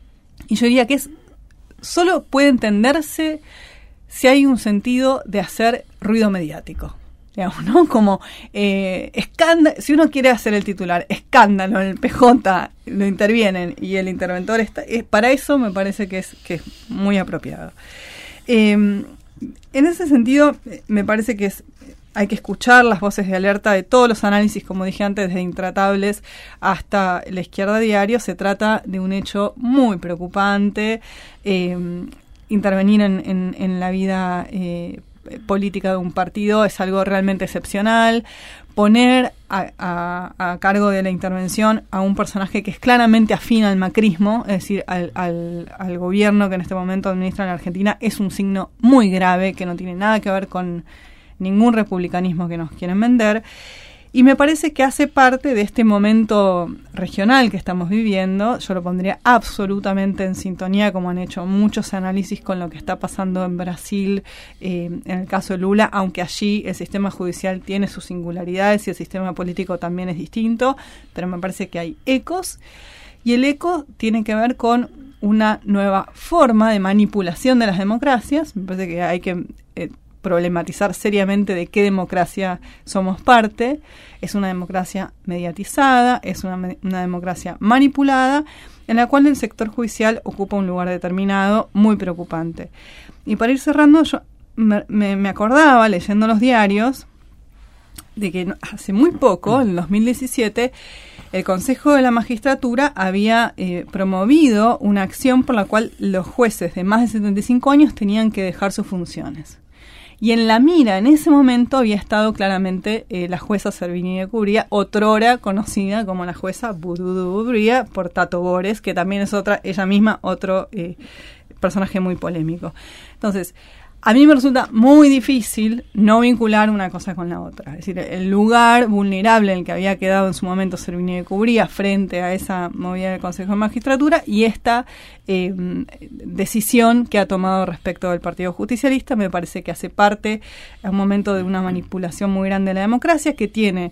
y yo diría que es solo puede entenderse si hay un sentido de hacer ruido mediático. Digamos, ¿no? Como eh, escándalo, si uno quiere hacer el titular, escándalo, en el P J lo intervienen y el interventor está, eh, para eso me parece que es, que es muy apropiado. Eh, en ese sentido, me parece que es, hay que escuchar las voces de alerta de todos los análisis, como dije antes, desde Intratables hasta La Izquierda Diario. Se trata de un hecho muy preocupante. Eh, intervenir en, en, en la vida eh, política de un partido es algo realmente excepcional. Poner a, a, a cargo de la intervención a un personaje que es claramente afín al macrismo, es decir, al, al, al gobierno que en este momento administra en la Argentina, es un signo muy grave que no tiene nada que ver con ningún republicanismo que nos quieren vender. Y me parece que hace parte de este momento regional que estamos viviendo. Yo lo pondría absolutamente en sintonía, como han hecho muchos análisis, con lo que está pasando en Brasil, eh, en el caso de Lula, aunque allí el sistema judicial tiene sus singularidades y el sistema político también es distinto, pero me parece que hay ecos. Y el eco tiene que ver con una nueva forma de manipulación de las democracias. Me parece que hay que Eh, problematizar seriamente de qué democracia somos parte. Es una democracia mediatizada, es una, una democracia manipulada, en la cual el sector judicial ocupa un lugar determinado muy preocupante. Y para ir cerrando, yo me, me, me acordaba, leyendo los diarios, de que hace muy poco, en dos mil diecisiete, el Consejo de la Magistratura había eh, promovido una acción por la cual los jueces de más de setenta y cinco años tenían que dejar sus funciones. Y en la mira, en ese momento, había estado claramente eh, la jueza Servini de Cubría, otrora conocida como la jueza Vudú de Cubría, por Tato Bores, que también es otra, ella misma, otro eh, personaje muy polémico. Entonces, a mí me resulta muy difícil no vincular una cosa con la otra. Es decir, el lugar vulnerable en el que había quedado en su momento Servini de Cubría frente a esa movida del Consejo de Magistratura y esta eh, decisión que ha tomado respecto del Partido Justicialista, me parece que hace parte a un momento de una manipulación muy grande de la democracia, que tiene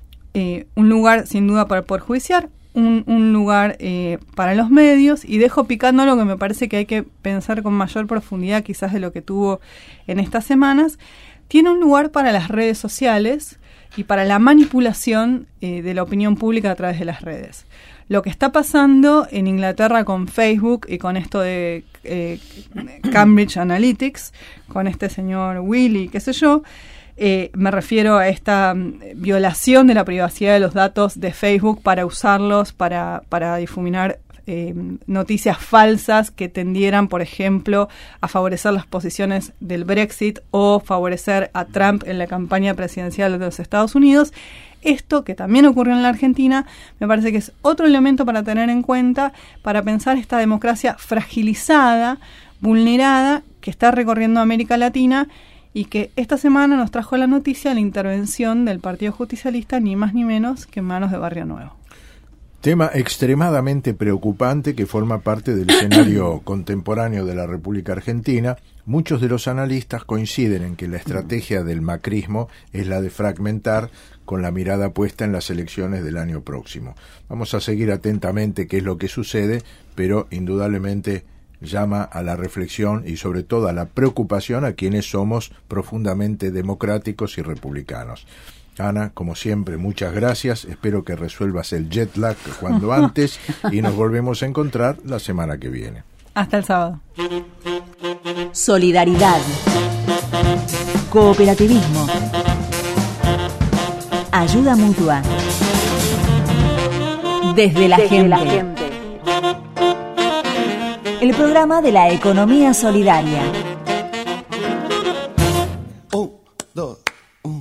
eh, un lugar sin duda para el Poder Judicial, Un, un lugar eh, para los medios, y dejo picando lo que me parece que hay que pensar con mayor profundidad quizás de lo que tuvo en estas semanas. Tiene un lugar para las redes sociales y para la manipulación eh, de la opinión pública a través de las redes. Lo que está pasando en Inglaterra con Facebook y con esto de eh, Cambridge Analytics, con este señor Willy, qué sé yo, Eh, me refiero a esta um, violación de la privacidad de los datos de Facebook para usarlos para, para difuminar eh, noticias falsas que tendieran, por ejemplo, a favorecer las posiciones del Brexit o favorecer a Trump en la campaña presidencial de los Estados Unidos. Esto, que también ocurrió en la Argentina, me parece que es otro elemento para tener en cuenta para pensar esta democracia fragilizada, vulnerada, que está recorriendo América Latina, y que esta semana nos trajo la noticia de la intervención del Partido Justicialista, ni más ni menos que en manos de Barrio Nuevo. Tema extremadamente preocupante que forma parte del escenario contemporáneo de la República Argentina. Muchos de los analistas coinciden en que la estrategia del macrismo es la de fragmentar, con la mirada puesta en las elecciones del año próximo. Vamos a seguir atentamente qué es lo que sucede, pero indudablemente llama a la reflexión y sobre todo a la preocupación a quienes somos profundamente democráticos y republicanos. Ana, como siempre, muchas gracias. Espero que resuelvas el jet lag cuando antes y nos volvemos a encontrar la semana que viene. Hasta el sábado. Solidaridad. Cooperativismo. Ayuda mutua. Desde la, Desde gente. la gente. El programa de la economía solidaria. Un, dos, un.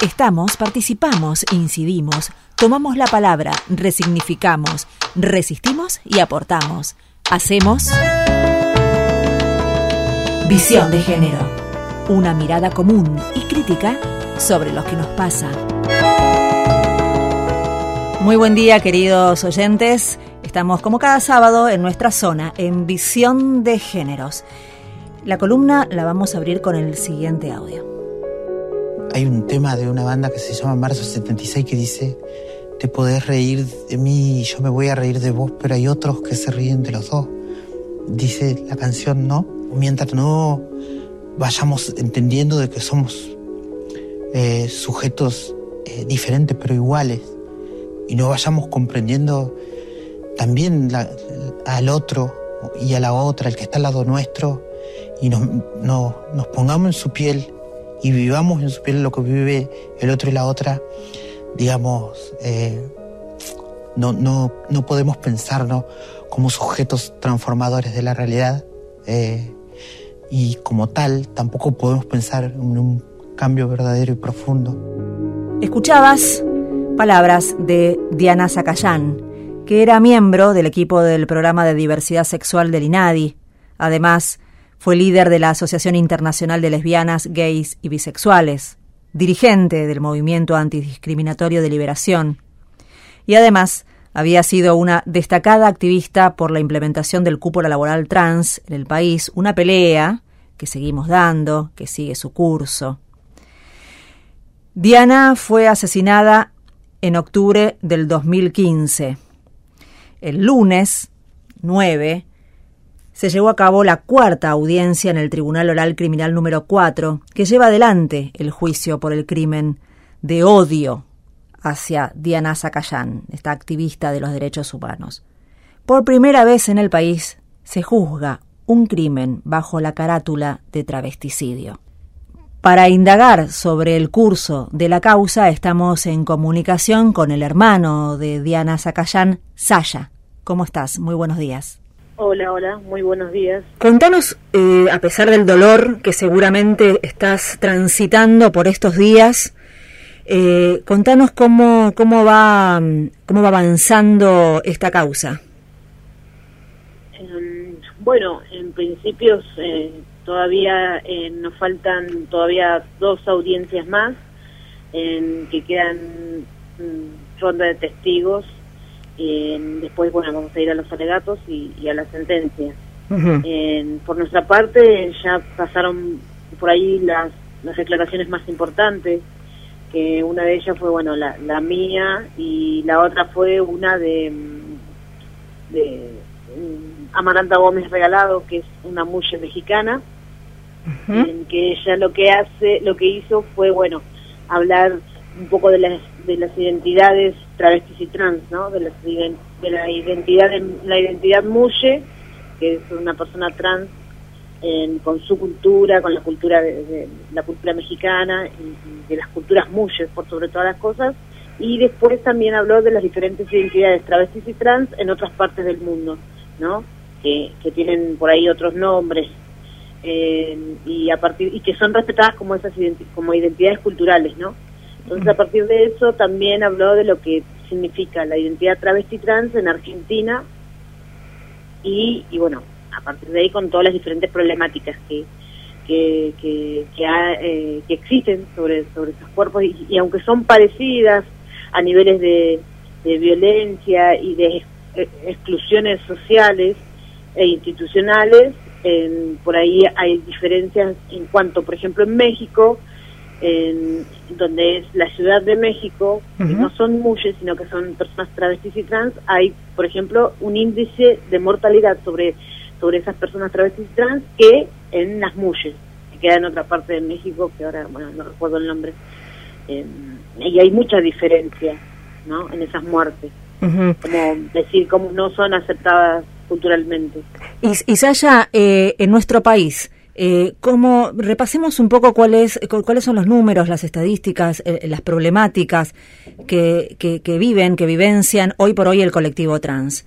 Estamos, participamos, incidimos, tomamos la palabra, resignificamos, resistimos y aportamos. Hacemos Visión de Género, una mirada común y crítica sobre lo que nos pasa. Muy buen día, queridos oyentes. Estamos como cada sábado en nuestra zona, en Visión de Géneros. La columna la vamos a abrir con el siguiente audio. Hay un tema de una banda que se llama Marzo setenta y seis que dice: te podés reír de mí y yo me voy a reír de vos, pero hay otros que se ríen de los dos. Dice la canción, ¿no? Mientras no vayamos entendiendo de que somos eh, sujetos eh, diferentes pero iguales, y no vayamos comprendiendo también la, al otro y a la otra, el que está al lado nuestro, y nos, no, nos pongamos en su piel y vivamos en su piel lo que vive el otro y la otra, digamos, eh, no, no, no podemos pensarnos como sujetos transformadores de la realidad, eh, y como tal tampoco podemos pensar en un cambio verdadero y profundo. Escuchabas palabras de Diana Zacayán, que era miembro del equipo del programa de diversidad sexual del INADI. Además, fue líder de la Asociación Internacional de Lesbianas, Gays y Bisexuales, dirigente del Movimiento Antidiscriminatorio de Liberación, y además había sido una destacada activista por la implementación del cupo laboral trans en el país, una pelea que seguimos dando, que sigue su curso. Diana fue asesinada en octubre del dos mil quince. El lunes nueve se llevó a cabo la cuarta audiencia en el Tribunal Oral Criminal número cuatro, que lleva adelante el juicio por el crimen de odio hacia Diana Zacayán, esta activista de los derechos humanos. Por primera vez en el país se juzga un crimen bajo la carátula de travesticidio. Para indagar sobre el curso de la causa estamos en comunicación con el hermano de Diana Zacayán, Saya. ¿Cómo estás? Muy buenos días. Hola, hola, muy buenos días. Contanos, eh, a pesar del dolor que seguramente estás transitando por estos días, eh, contanos cómo, cómo va, cómo va avanzando esta causa. Eh, bueno, en principio eh, todavía eh, nos faltan todavía dos audiencias más, en que quedan mm, ronda de testigos. Eh, después, bueno, vamos a ir a los alegatos y, y a la sentencia. Uh-huh. Eh, por nuestra parte, ya pasaron por ahí las, las declaraciones más importantes, que una de ellas fue, bueno, la, la mía, y la otra fue una de, de um, Amaranta Gómez Regalado, que es una mujer mexicana, uh-huh. en que ella lo que hace, lo que hizo fue, bueno, hablar un poco de las de las identidades travestis y trans, ¿no? De, las, de la identidad de, la identidad muye, que es una persona trans en, con su cultura, con la cultura de, de la cultura mexicana y, y de las culturas muyes por sobre todas las cosas, y después también habló de las diferentes identidades travestis y trans en otras partes del mundo, ¿no? Que, que tienen por ahí otros nombres, eh, y a partir y que son respetadas como esas identi- como identidades culturales, ¿no? Entonces, a partir de eso, también habló de lo que significa la identidad travesti trans en Argentina y, y bueno, a partir de ahí con todas las diferentes problemáticas que que que, que, ha, eh, que existen sobre sobre esos cuerpos y, y aunque son parecidas a niveles de, de violencia y de ex, exclusiones sociales e institucionales, eh, por ahí hay diferencias en cuanto, por ejemplo, en México, en donde es la Ciudad de México, uh-huh. que no son muyes, sino que son personas travestis y trans, hay, por ejemplo, un índice de mortalidad sobre sobre esas personas travestis y trans que en las muyes, que queda en otra parte de México, que ahora, bueno, no recuerdo el nombre, eh, y hay mucha diferencia, ¿no?, en esas muertes, uh-huh. como decir, cómo no son aceptadas culturalmente. Y, y Saya, eh, en nuestro país, Eh, como repasemos un poco cuáles cuáles son los números, las estadísticas, eh, las problemáticas que, que, que viven, que vivencian hoy por hoy el colectivo trans.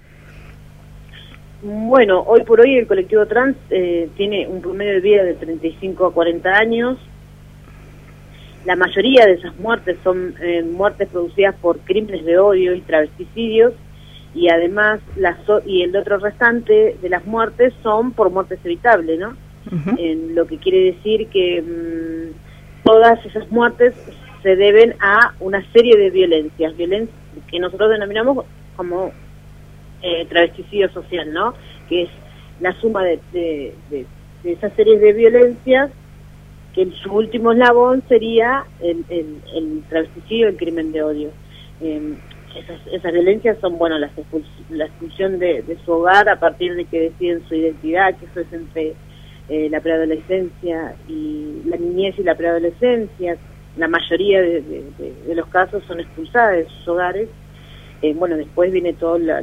Bueno, hoy por hoy el colectivo trans eh, tiene un promedio de vida de treinta y cinco a cuarenta años la mayoría de esas muertes son eh, muertes producidas por crímenes de odio y travesticidios, y además las y el otro restante de las muertes son por muertes evitables, ¿no? Uh-huh. En lo que quiere decir que mmm, todas esas muertes se deben a una serie de violencias, violencias que nosotros denominamos como eh, travesticidio social, ¿no? Que es la suma de, de, de, de esas series de violencias, que en su último eslabón sería el, el, el travesticidio, el crimen de odio. Eh, esas, esas violencias son, bueno, la, expuls la expulsión de, de su hogar a partir de que deciden su identidad, que eso es entre eh, la preadolescencia y la niñez y la preadolescencia. La mayoría de, de, de, de los casos son expulsadas de sus hogares. Eh, bueno, después viene todo la,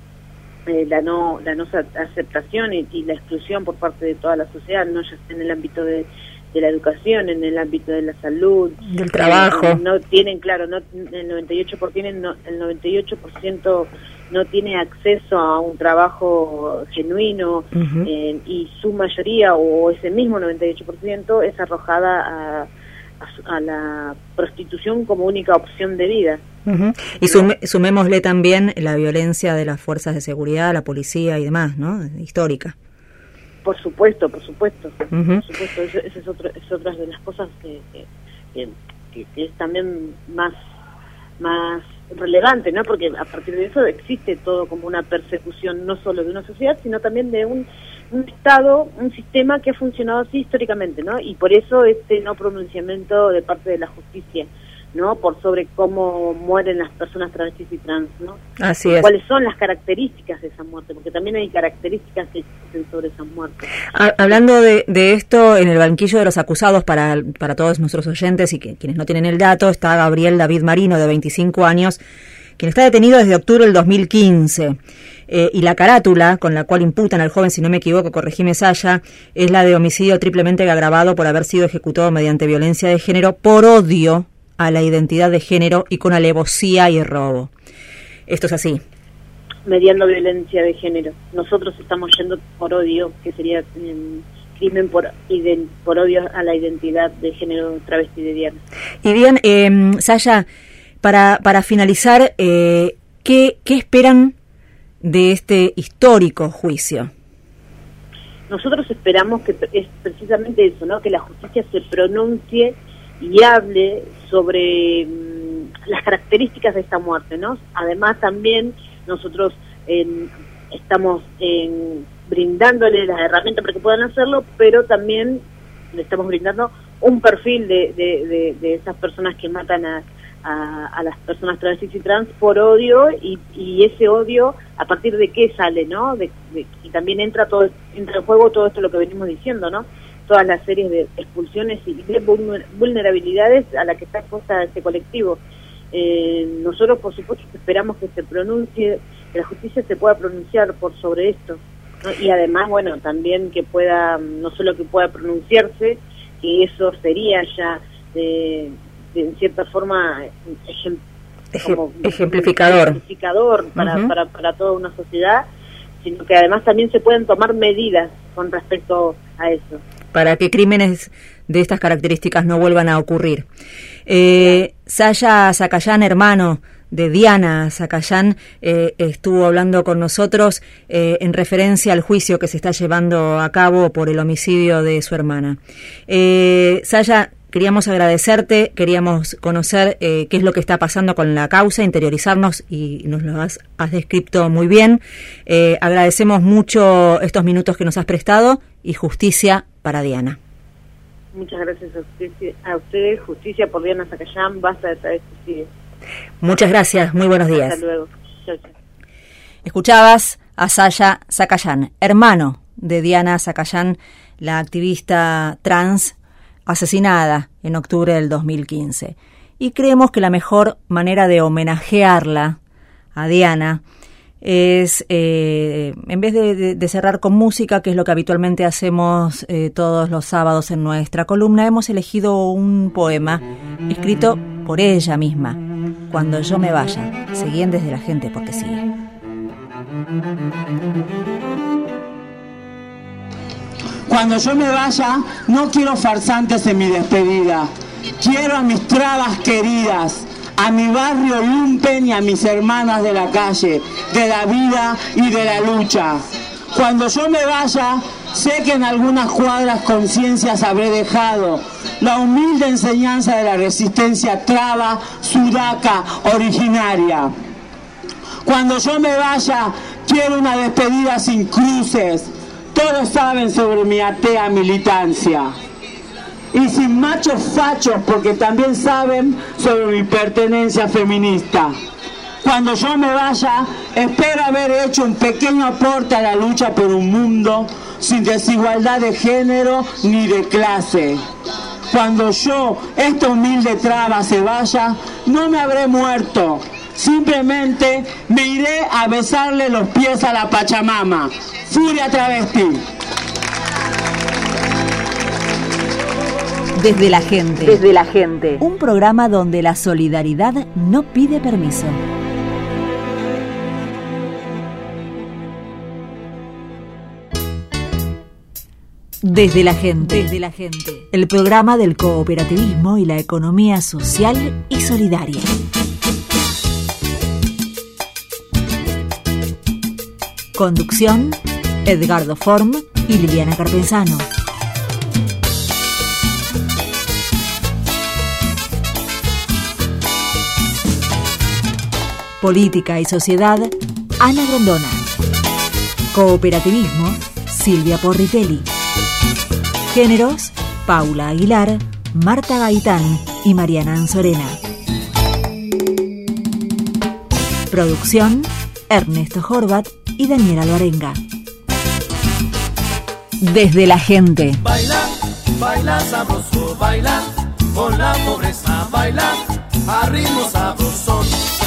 eh, la no la no aceptación y, y la exclusión por parte de toda la sociedad, no ya sea en el ámbito de, de la educación, en el ámbito de la salud, del trabajo. Eh, no tienen, claro, no el noventa y ocho por ciento no, el noventa y ocho por ciento no tiene acceso a un trabajo genuino, uh-huh. eh, y su mayoría, o ese mismo noventa y ocho por ciento, es arrojada a a la prostitución como única opción de vida. Uh-huh. Y sume, sumémosle también la violencia de las fuerzas de seguridad, la policía y demás, ¿no? Histórica. Por supuesto, por supuesto. Uh-huh. Por supuesto, esa es, otro, es otra de las cosas que, que, que, que es también más, más relevante, ¿no? Porque a partir de eso existe todo como una persecución, no solo de una sociedad, sino también de un un Estado, un sistema que ha funcionado así históricamente, ¿no? Y por eso este no pronunciamiento de parte de la justicia, ¿no? Por sobre cómo mueren las personas travestis y trans, ¿no? Así es. ¿Cuáles son las características de esa muerte? Porque también hay características que existen sobre esa muerte. Hablando de, de esto, en el banquillo de los acusados, para, para todos nuestros oyentes y que, quienes no tienen el dato, está Gabriel David Marino, de veinticinco años, quien está detenido desde octubre del dos mil quince. Eh, y la carátula con la cual imputan al joven, si no me equivoco, corregime Saya, es la de homicidio triplemente agravado por haber sido ejecutado mediante violencia de género por odio a la identidad de género y con alevosía y robo. Esto es así. Mediando violencia de género. Nosotros estamos yendo por odio, que sería eh, crimen por, por odio a la identidad de género travesti de Diana. Y bien, eh, Saya, para, para finalizar, eh, ¿qué, qué esperan de este histórico juicio? Nosotros esperamos que es precisamente eso, ¿no? Que la justicia se pronuncie y hable sobre mmm, las características de esta muerte, ¿no? Además también nosotros eh, estamos eh, brindándole las herramientas para que puedan hacerlo, pero también le estamos brindando un perfil de, de, de, de esas personas que matan a A, a las personas travestis y trans por odio, y, y ese odio a partir de qué sale, ¿no? De, de, y también entra todo entra en juego todo esto lo que venimos diciendo, ¿no? Todas las series de expulsiones y de vulnerabilidades a las que está expuesta este colectivo. Eh, nosotros, por supuesto, esperamos que se pronuncie, que la justicia se pueda pronunciar por sobre esto, ¿no? Y además, bueno, también que pueda, no solo que pueda pronunciarse, que eso sería ya de de, en cierta forma ejem, como, ejemplificador, ejemplificador para, uh-huh. para, para toda una sociedad, sino que además también se pueden tomar medidas con respecto a eso. Para que crímenes de estas características no vuelvan a ocurrir. Eh, Saya Zacayán, hermano de Diana Zacayán, eh, estuvo hablando con nosotros eh, en referencia al juicio que se está llevando a cabo por el homicidio de su hermana. Eh, Saya, queríamos agradecerte, queríamos conocer eh, qué es lo que está pasando con la causa, interiorizarnos, y nos lo has, has descrito muy bien. Eh, agradecemos mucho estos minutos que nos has prestado, y justicia para Diana. Muchas gracias a ustedes, a ustedes justicia por Diana Zacayán, basta de travesticidio. Muchas gracias, muy buenos días. Hasta luego. Chau, chau. Escuchabas a Saya Zacayán, hermano de Diana Zacayán, la activista trans asesinada en octubre del dos mil quince. Y creemos que la mejor manera de homenajearla a Diana es, eh, en vez de, de, de cerrar con música, que es lo que habitualmente hacemos eh, todos los sábados en nuestra columna, hemos elegido un poema escrito por ella misma. Cuando yo me vaya, seguían desde la gente porque sigue. Cuando yo me vaya, no quiero farsantes en mi despedida. quiero a mis trabas queridas, a mi barrio lumpen y a mis hermanas de la calle, de la vida y de la lucha. Cuando yo me vaya, sé que en algunas cuadras conciencias habré dejado la humilde enseñanza de la resistencia traba, sudaca, originaria. Cuando yo me vaya, quiero una despedida sin cruces. Todos saben sobre mi atea militancia. Y sin machos fachos, porque también saben sobre mi pertenencia feminista. Cuando yo me vaya, espero haber hecho un pequeño aporte a la lucha por un mundo sin desigualdad de género ni de clase. Cuando yo, esta humilde traba, se vaya, no me habré muerto. Simplemente me iré a besarle los pies a la Pachamama. Furia travesti. Desde la gente. Desde la gente. Un programa donde la solidaridad no pide permiso. Desde la gente. Desde la gente. El programa del cooperativismo y la economía social y solidaria. Conducción: Edgardo Form y Liliana Carpenzano. Política y sociedad: Ana Grondona. Cooperativismo: Silvia Porritelli. Géneros: Paula Aguilar, Marta Gaitán y Mariana Anzorena. Producción: Ernesto Horvat y Daniela Alvarenga. Desde la gente. Baila, baila sabroso, baila, con la pobreza, baila, a ritmo sabrosón.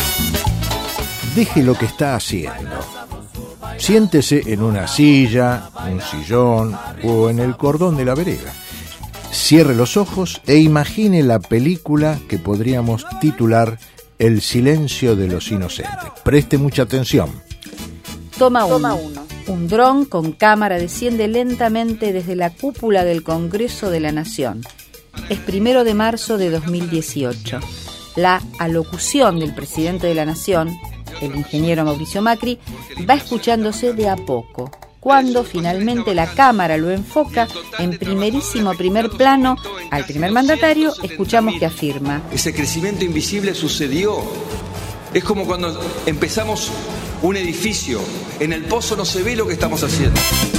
Deje lo que está haciendo. Siéntese en una silla, un sillón o en el cordón de la vereda. Cierre los ojos e imagine la película que podríamos titular El silencio de los inocentes. Preste mucha atención. Toma uno. Un dron con cámara desciende lentamente desde la cúpula del Congreso de la Nación. Es primero de marzo de dos mil dieciocho. La alocución del presidente de la Nación, el ingeniero Mauricio Macri, va escuchándose de a poco. Cuando finalmente la cámara lo enfoca en primerísimo primer plano al primer mandatario, escuchamos que afirma: ese crecimiento invisible sucedió. Es como cuando empezamos un edificio. En el pozo no se ve lo que estamos haciendo.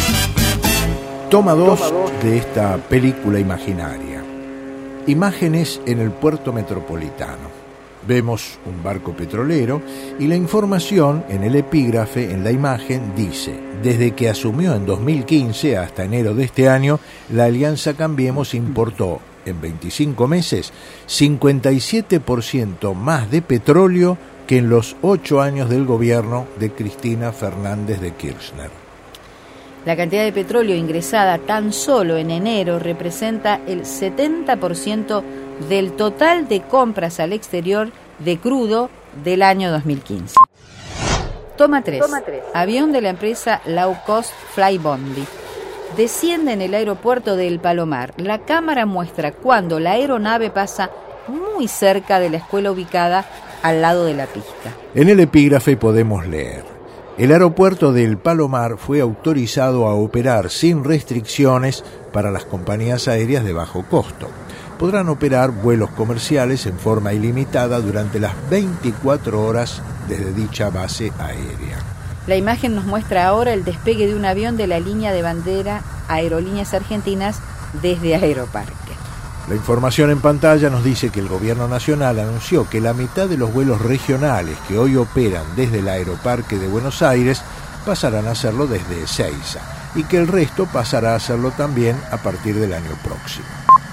Toma dos de esta película imaginaria. Imágenes en el puerto metropolitano. Vemos un barco petrolero y la información en el epígrafe, en la imagen, dice: desde que asumió en dos mil quince hasta enero de este año, la Alianza Cambiemos importó en veinticinco meses cincuenta y siete por ciento más de petróleo que en los ocho años del gobierno de Cristina Fernández de Kirchner. La cantidad de petróleo ingresada tan solo en enero representa el setenta por ciento del total de compras al exterior de crudo del año dos mil quince. Toma tres. Avión de la empresa Low Cost Flybondi. Desciende en el aeropuerto de El Palomar. La cámara muestra cuando la aeronave pasa muy cerca de la escuela ubicada al lado de la pista. En el epígrafe podemos leer: el aeropuerto de El Palomar fue autorizado a operar sin restricciones para las compañías aéreas de bajo costo. Podrán operar vuelos comerciales en forma ilimitada durante las veinticuatro horas desde dicha base aérea. La imagen nos muestra ahora el despegue de un avión de la línea de bandera Aerolíneas Argentinas desde Aeroparque. La información en pantalla nos dice que el Gobierno Nacional anunció que la mitad de los vuelos regionales que hoy operan desde el Aeroparque de Buenos Aires pasarán a hacerlo desde Ezeiza y que el resto pasará a hacerlo también a partir del año próximo.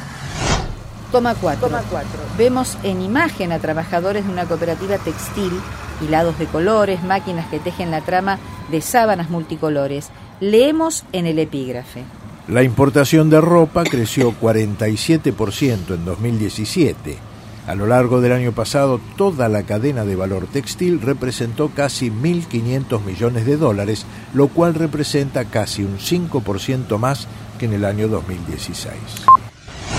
Toma cuatro. Toma cuatro. Vemos en imagen a trabajadores de una cooperativa textil, hilados de colores, máquinas que tejen la trama de sábanas multicolores. Leemos en el epígrafe: la importación de ropa creció cuarenta y siete por ciento en dos mil diecisiete. A lo largo del año pasado, toda la cadena de valor textil representó casi mil quinientos millones de dólares, lo cual representa casi un cinco por ciento más que en el año dos mil dieciséis.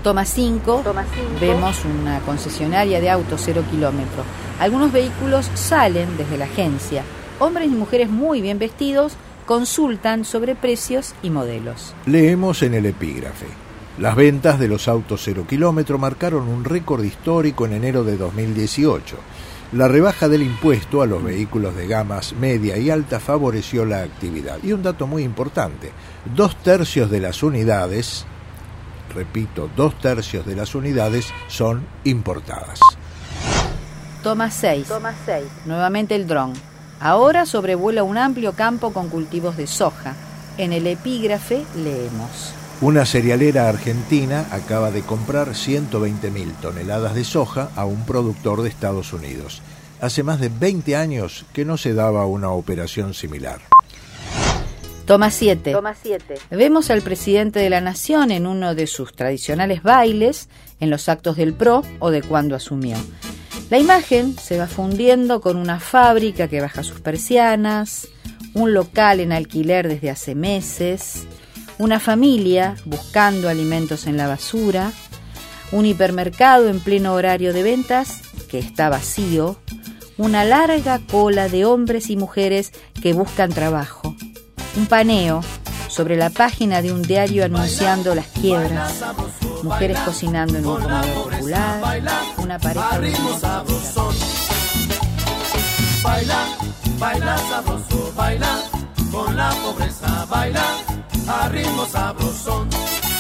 Toma cinco, vemos una concesionaria de autos cero kilómetro. Algunos vehículos salen desde la agencia. Hombres y mujeres muy bien vestidos consultan sobre precios y modelos. Leemos en el epígrafe: las ventas de los autos cero kilómetro marcaron un récord histórico en enero de dos mil dieciocho. La rebaja del impuesto a los vehículos de gamas media y alta favoreció la actividad. Y un dato muy importante: dos tercios de las unidades, repito, dos tercios de las unidades son importadas. Toma seis. Nuevamente el dron. Ahora sobrevuela un amplio campo con cultivos de soja. En el epígrafe leemos: una cerealera argentina acaba de comprar ciento veinte mil toneladas de soja a un productor de Estados Unidos. Hace más de veinte años que no se daba una operación similar. Toma siete. Vemos al presidente de la Nación en uno de sus tradicionales bailes, en los actos del P R O o de cuando asumió. La imagen se va fundiendo con una fábrica que baja sus persianas, un local en alquiler desde hace meses, una familia buscando alimentos en la basura, un hipermercado en pleno horario de ventas que está vacío, una larga cola de hombres y mujeres que buscan trabajo, un paneo sobre la página de un diario anunciando las quiebras, mujeres cocinando en un comedor popular, una pareja de baila, baila sabroso, baila con la pobreza, baila a ritmo sabrosón.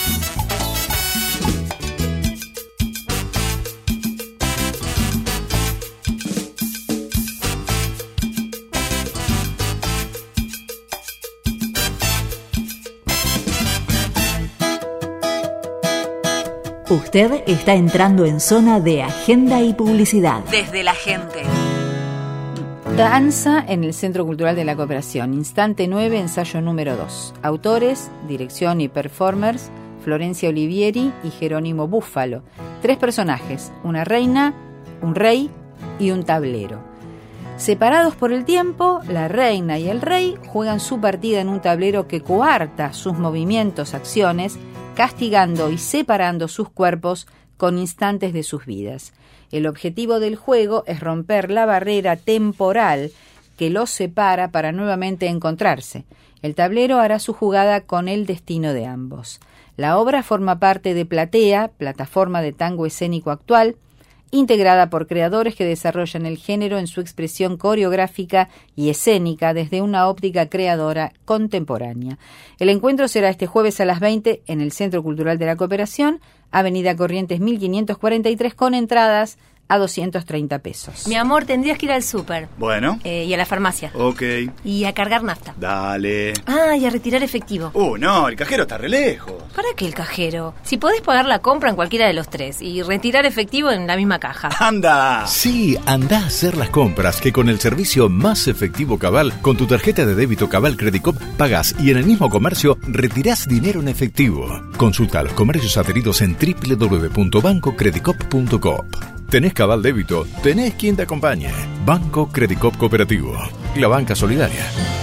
Usted está entrando en zona de agenda y publicidad. Desde la gente. Danza en el Centro Cultural de la Cooperación. Instante nueve, ensayo número dos. Autores, dirección y performers, Florencia Olivieri y Jerónimo Búfalo. Tres personajes, una reina, un rey y un tablero. Separados por el tiempo, la reina y el rey juegan su partida en un tablero que coarta sus movimientos, acciones, castigando y separando sus cuerpos con instantes de sus vidas. El objetivo del juego es romper la barrera temporal que los separa para nuevamente encontrarse. El tablero hará su jugada con el destino de ambos. La obra forma parte de Platea, plataforma de tango escénico actual, integrada por creadores que desarrollan el género en su expresión coreográfica y escénica desde una óptica creadora contemporánea. El encuentro será este jueves a las veinte en el Centro Cultural de la Cooperación, Avenida Corrientes mil quinientos cuarenta y tres, con entradas a doscientos treinta pesos. Mi amor, tendrías que ir al súper. Bueno. Eh, y a la farmacia. Ok. Y a cargar nafta. Dale. Ah, y a retirar efectivo. Uh, no, el cajero está re lejos. ¿Para qué el cajero? Si podés pagar la compra en cualquiera de los tres y retirar efectivo en la misma caja. ¡Anda! Sí, anda a hacer las compras, que con el servicio más efectivo Cabal, con tu tarjeta de débito Cabal Credit Cop, pagás y en el mismo comercio retirás dinero en efectivo. Consulta los comercios adheridos en doble u doble u doble u punto banco credit cop punto coop. ¿Tenés Cabal Débito? ¿Tenés quien te acompañe? Banco Credit Cop Cooperativo. La banca solidaria.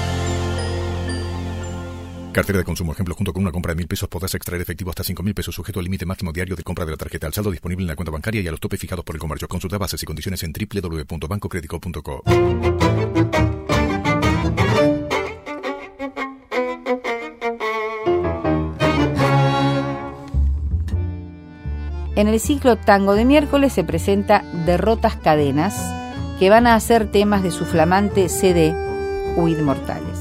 Cartera de consumo. Ejemplo, junto con una compra de mil pesos podrás extraer efectivo hasta cinco mil pesos sujeto al límite máximo diario de compra de la tarjeta. Al saldo disponible en la cuenta bancaria y a los topes fijados por el comercio. Consulta bases y condiciones en doble u doble u doble u punto banco credit cop punto coop. En el ciclo Tango de miércoles se presenta Derrotas Cadenas, que van a hacer temas de su flamante C D, Huid Mortales.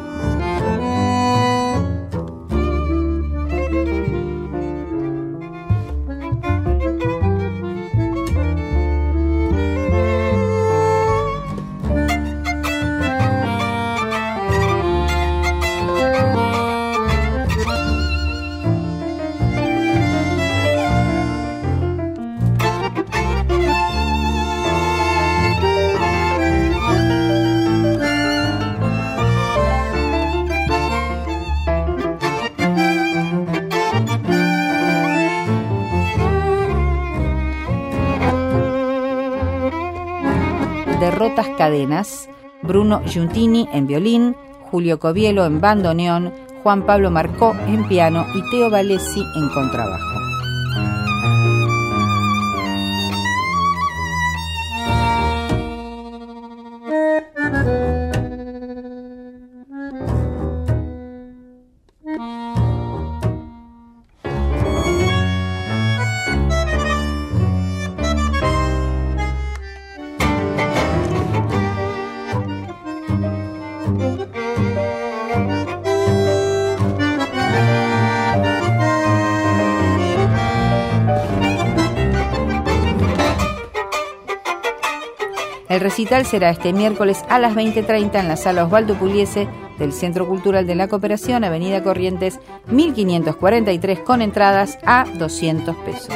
Derrotas Cadenas, Bruno Giuntini en violín, Julio Covielo en bandoneón, Juan Pablo Marcó en piano y Teo Valesi en contrabajo. El recital será este miércoles a las veinte treinta en la sala Osvaldo Pugliese del Centro Cultural de la Cooperación, Avenida Corrientes mil quinientos cuarenta y tres, con entradas a doscientos pesos.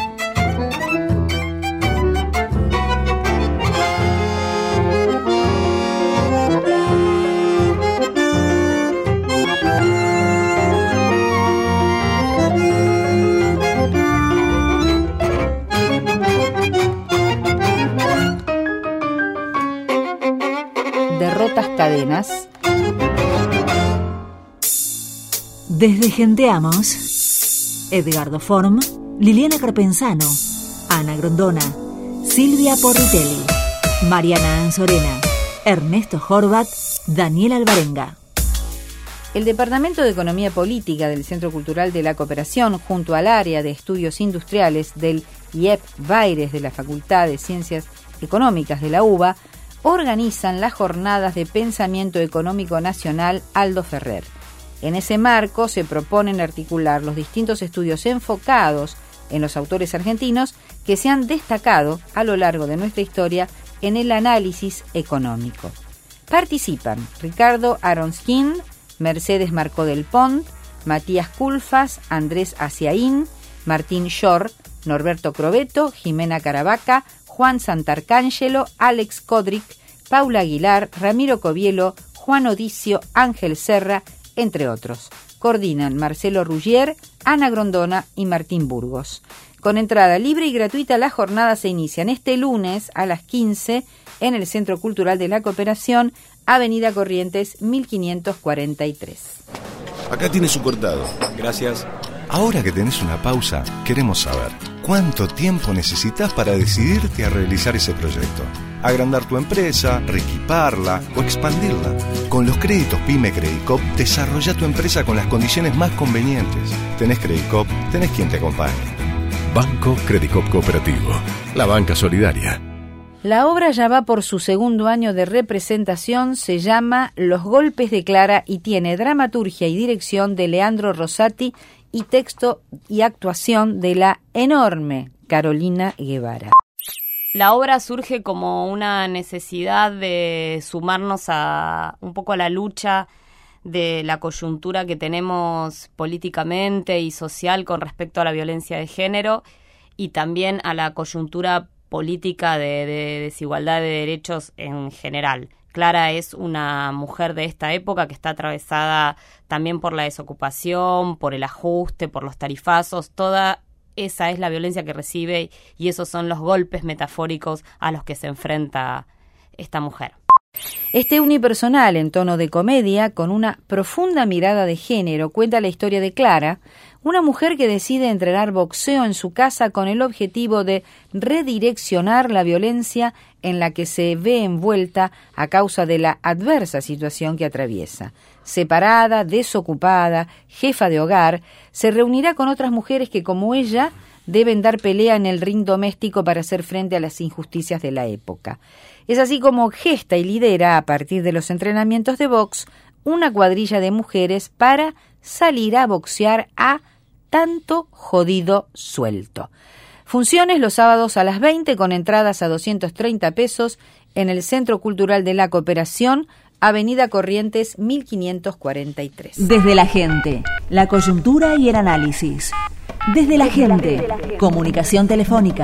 Derrotas cadenas. Desde Genteamos, Edgardo Form, Liliana Carpenzano, Ana Grondona, Silvia Porritelli, Mariana Anzorena, Ernesto Horvat, Daniel Alvarenga. El Departamento de Economía Política del Centro Cultural de la Cooperación, junto al área de estudios industriales del I E P Baires de la Facultad de Ciencias Económicas de la UBA, organizan las jornadas de pensamiento económico nacional Aldo Ferrer. En ese marco se proponen articular los distintos estudios enfocados en los autores argentinos que se han destacado a lo largo de nuestra historia en el análisis económico. Participan Ricardo Aronskin, Mercedes Marcó del Pont, Matías Culfas, Andrés Aciaín, Martín Shor, Norberto Crobeto, Jimena Caravaca, Juan Santarcángelo, Alex Kodrick, Paula Aguilar, Ramiro Covielo, Juan Odicio, Ángel Serra, entre otros. Coordinan Marcelo Ruggier, Ana Grondona y Martín Burgos. Con entrada libre y gratuita, las jornadas se inician este lunes a las quince en el Centro Cultural de la Cooperación, Avenida Corrientes mil quinientos cuarenta y tres. Acá tiene su cortado. Gracias. Ahora que tenés una pausa, queremos saber ¿cuánto tiempo necesitas para decidirte a realizar ese proyecto? Agrandar tu empresa, reequiparla o expandirla. Con los créditos PYME Credicop, desarrolla tu empresa con las condiciones más convenientes. Tenés Credicop, tenés quien te acompañe. Banco Credicop Cooperativo, la banca solidaria. La obra ya va por su segundo año de representación, se llama Los Golpes de Clara y tiene dramaturgia y dirección de Leandro Rosati y texto y actuación de la enorme Carolina Guevara. La obra surge como una necesidad de sumarnos a un poco a la lucha de la coyuntura que tenemos políticamente y social con respecto a la violencia de género y también a la coyuntura política de, de desigualdad de derechos en general. Clara es una mujer de esta época que está atravesada también por la desocupación, por el ajuste, por los tarifazos. Toda esa es la violencia que recibe y esos son los golpes metafóricos a los que se enfrenta esta mujer. Este unipersonal en tono de comedia, con una profunda mirada de género, cuenta la historia de Clara, una mujer que decide entrenar boxeo en su casa con el objetivo de redireccionar la violencia en la que se ve envuelta a causa de la adversa situación que atraviesa. Separada, desocupada, jefa de hogar, se reunirá con otras mujeres que, como ella, deben dar pelea en el ring doméstico para hacer frente a las injusticias de la época. Es así como gesta y lidera, a partir de los entrenamientos de box, una cuadrilla de mujeres para salir a boxear a tanto jodido suelto. Funciones los sábados a las veinte con entradas a doscientos treinta pesos en el Centro Cultural de la Cooperación, Avenida Corrientes mil quinientos cuarenta y tres. Desde la gente, la coyuntura y el análisis. Desde la gente, comunicación telefónica.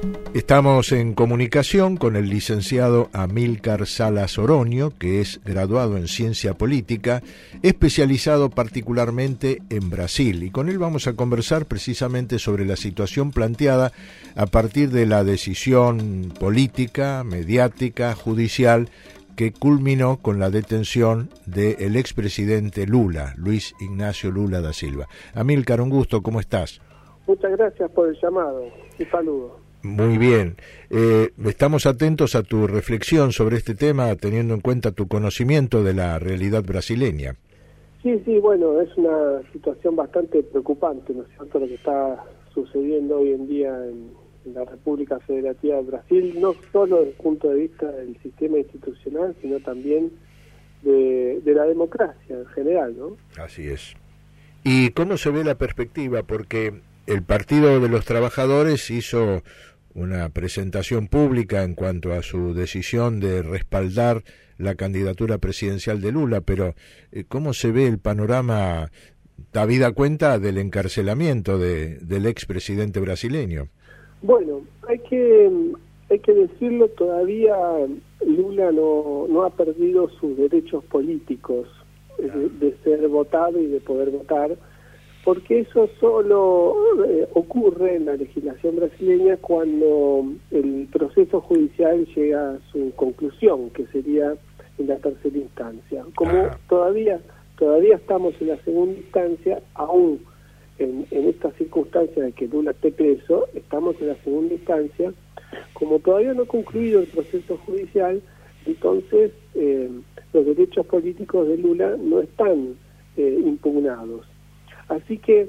Estamos en comunicación con el licenciado Amílcar Salas Oroño, que es graduado en Ciencia Política, especializado particularmente en Brasil, y con él vamos a conversar precisamente sobre la situación planteada a partir de la decisión política, mediática, judicial, que culminó con la detención del expresidente Lula, Luis Ignacio Lula da Silva. Amílcar, un gusto, ¿cómo estás? Muchas gracias por el llamado y saludos. Muy bien. Eh, estamos atentos a tu reflexión sobre este tema, teniendo en cuenta tu conocimiento de la realidad brasileña. Sí, sí, bueno, es una situación bastante preocupante, ¿no es cierto?, lo que está sucediendo hoy en día en, en la República Federativa de Brasil, no solo desde el punto de vista del sistema institucional, sino también de, de la democracia en general, ¿no? Así es. ¿Y cómo se ve la perspectiva? Porque el Partido de los Trabajadores hizo una presentación pública en cuanto a su decisión de respaldar la candidatura presidencial de Lula, pero eh, ¿cómo se ve el panorama, habida cuenta del encarcelamiento de, del expresidente brasileño? Bueno, hay que hay que decirlo, todavía Lula no, no ha perdido sus derechos políticos de, de ser votado y de poder votar, porque eso solo eh, ocurre en la legislación brasileña cuando el proceso judicial llega a su conclusión, que sería en la tercera instancia. Como ah. todavía todavía estamos en la segunda instancia, aún en, en esta circunstancia de que Lula esté preso, estamos en la segunda instancia, como todavía no ha concluido el proceso judicial, entonces eh, los derechos políticos de Lula no están eh, impugnados. Así que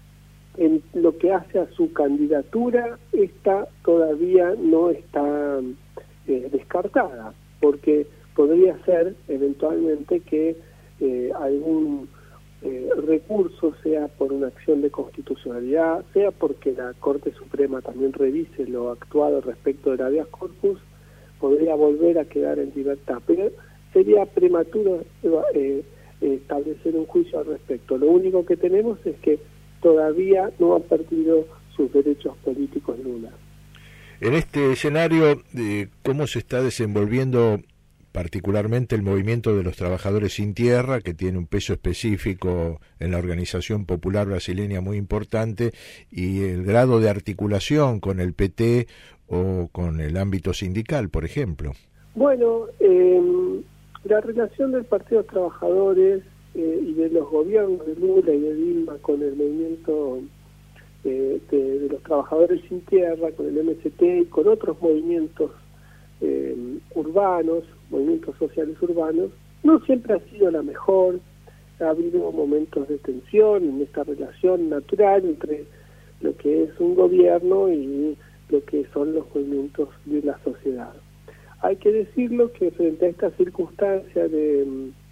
en lo que hace a su candidatura, esta todavía no está eh, descartada, porque podría ser eventualmente que eh, algún eh, recurso, sea por una acción de constitucionalidad, sea porque la Corte Suprema también revise lo actuado respecto del habeas corpus, podría volver a quedar en libertad. Pero sería prematuro eh, establecer un juicio al respecto. Lo único que tenemos es que todavía no ha perdido sus derechos políticos Lula. En este escenario, eh, ¿cómo se está desenvolviendo particularmente el movimiento de los trabajadores sin tierra, que tiene un peso específico en la organización popular brasileña muy importante, y el grado de articulación con el P T o con el ámbito sindical, por ejemplo? Bueno, eh, la relación del Partido de los Trabajadores eh, y de los gobiernos de Lula y de Dilma con el movimiento eh, de, de los trabajadores sin tierra, con el M S T y con otros movimientos eh, urbanos, movimientos sociales urbanos, no siempre ha sido la mejor. Ha habido momentos de tensión en esta relación natural entre lo que es un gobierno y lo que son los movimientos de la sociedad. Hay que decirlo que frente a esta circunstancia de,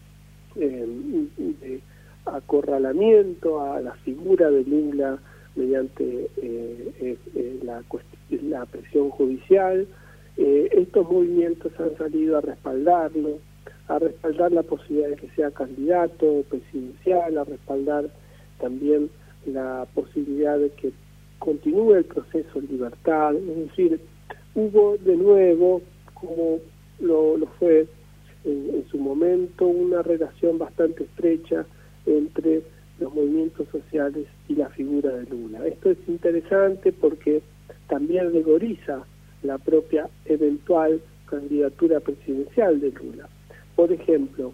eh, de acorralamiento a la figura de Lula mediante eh, eh, la, la presión judicial, eh, estos movimientos han salido a respaldarlo, a respaldar la posibilidad de que sea candidato presidencial, a respaldar también la posibilidad de que continúe el proceso en libertad. Es decir, hubo de nuevo, como lo, lo fue en, en su momento, una relación bastante estrecha entre los movimientos sociales y la figura de Lula. Esto es interesante porque también rigoriza la propia eventual candidatura presidencial de Lula. Por ejemplo,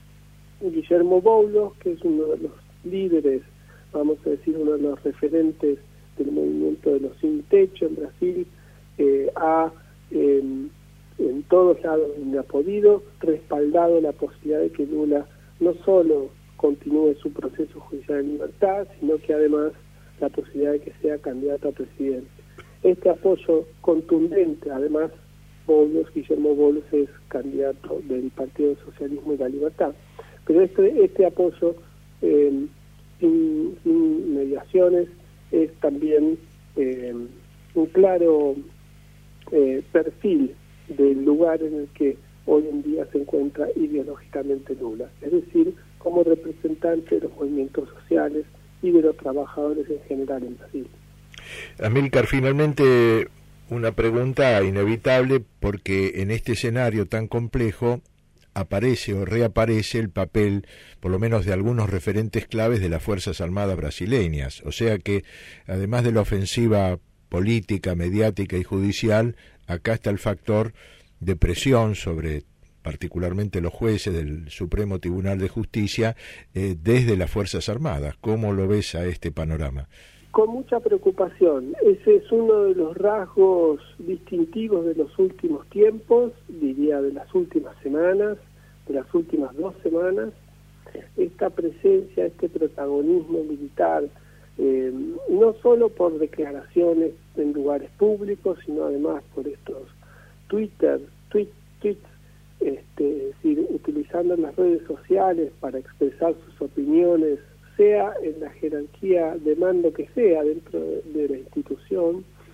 Guillermo Boulos, que es uno de los líderes, vamos a decir, uno de los referentes del movimiento de los sin techo en Brasil, eh, ha eh, en todos lados donde ha podido respaldado la posibilidad de que Lula no solo continúe su proceso judicial en libertad, sino que además la posibilidad de que sea candidato a presidente. Este apoyo contundente, además, Boulos, Guillermo Boulos es candidato del Partido del Socialismo y la Libertad, pero este, este apoyo eh, sin, sin mediaciones es también eh, un claro eh, perfil del lugar en el que hoy en día se encuentra ideológicamente Lula, es decir, como representante de los movimientos sociales y de los trabajadores en general en Brasil. Amílcar, finalmente una pregunta inevitable, porque en este escenario tan complejo aparece o reaparece el papel, por lo menos de algunos referentes claves de las Fuerzas Armadas brasileñas, o sea que además de la ofensiva política, mediática y judicial, acá está el factor de presión sobre particularmente los jueces del Supremo Tribunal de Justicia eh, desde las Fuerzas Armadas. ¿Cómo lo ves a este panorama? Con mucha preocupación. Ese es uno de los rasgos distintivos de los últimos tiempos, diría de las últimas semanas, de las últimas dos semanas, esta presencia, este protagonismo militar, eh, no solo por declaraciones en lugares públicos, sino además por estos Twitter, tweet, tweets, este, es decir, utilizando las redes sociales para expresar sus opiniones, sea en la jerarquía de mando que sea dentro de la institución,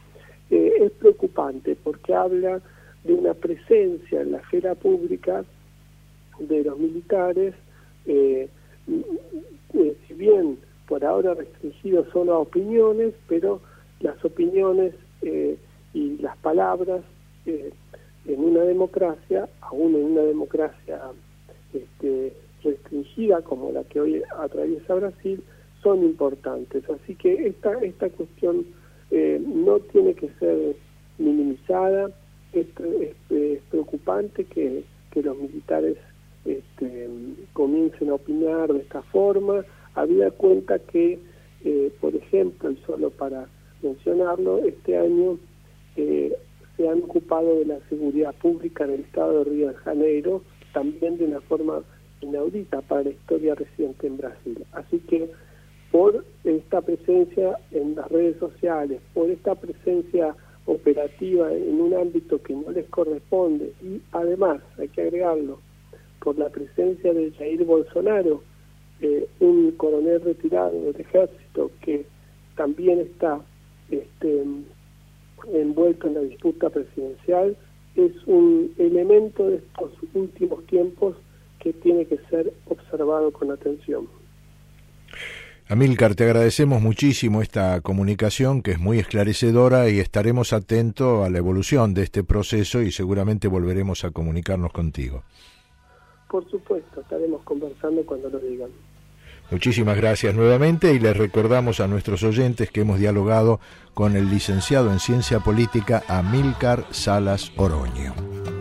eh, es preocupante porque habla de una presencia en la esfera pública de los militares, eh, eh, si bien por ahora restringido solo a opiniones, pero las opiniones eh, y las palabras eh, en una democracia, aún en una democracia este, restringida como la que hoy atraviesa Brasil, son importantes. Así que esta, esta cuestión eh, no tiene que ser minimizada. Es, es, es preocupante que, que los militares este, comiencen a opinar de esta forma. Habida cuenta que, eh, por ejemplo, y solo para mencionarlo, este año eh, se han ocupado de la seguridad pública en el estado de Río de Janeiro, también de una forma inaudita para la historia reciente en Brasil. Así que por esta presencia en las redes sociales, por esta presencia operativa en un ámbito que no les corresponde, y además, hay que agregarlo, por la presencia de Jair Bolsonaro, eh, un coronel retirado del ejército que también está este, envuelto en la disputa presidencial, es un elemento de estos últimos tiempos que tiene que ser observado con atención. Amílcar, te agradecemos muchísimo esta comunicación que es muy esclarecedora y estaremos atentos a la evolución de este proceso y seguramente volveremos a comunicarnos contigo. Por supuesto, estaremos conversando cuando lo digan. Muchísimas gracias nuevamente y les recordamos a nuestros oyentes que hemos dialogado con el licenciado en Ciencia Política Amílcar Salas Oroño.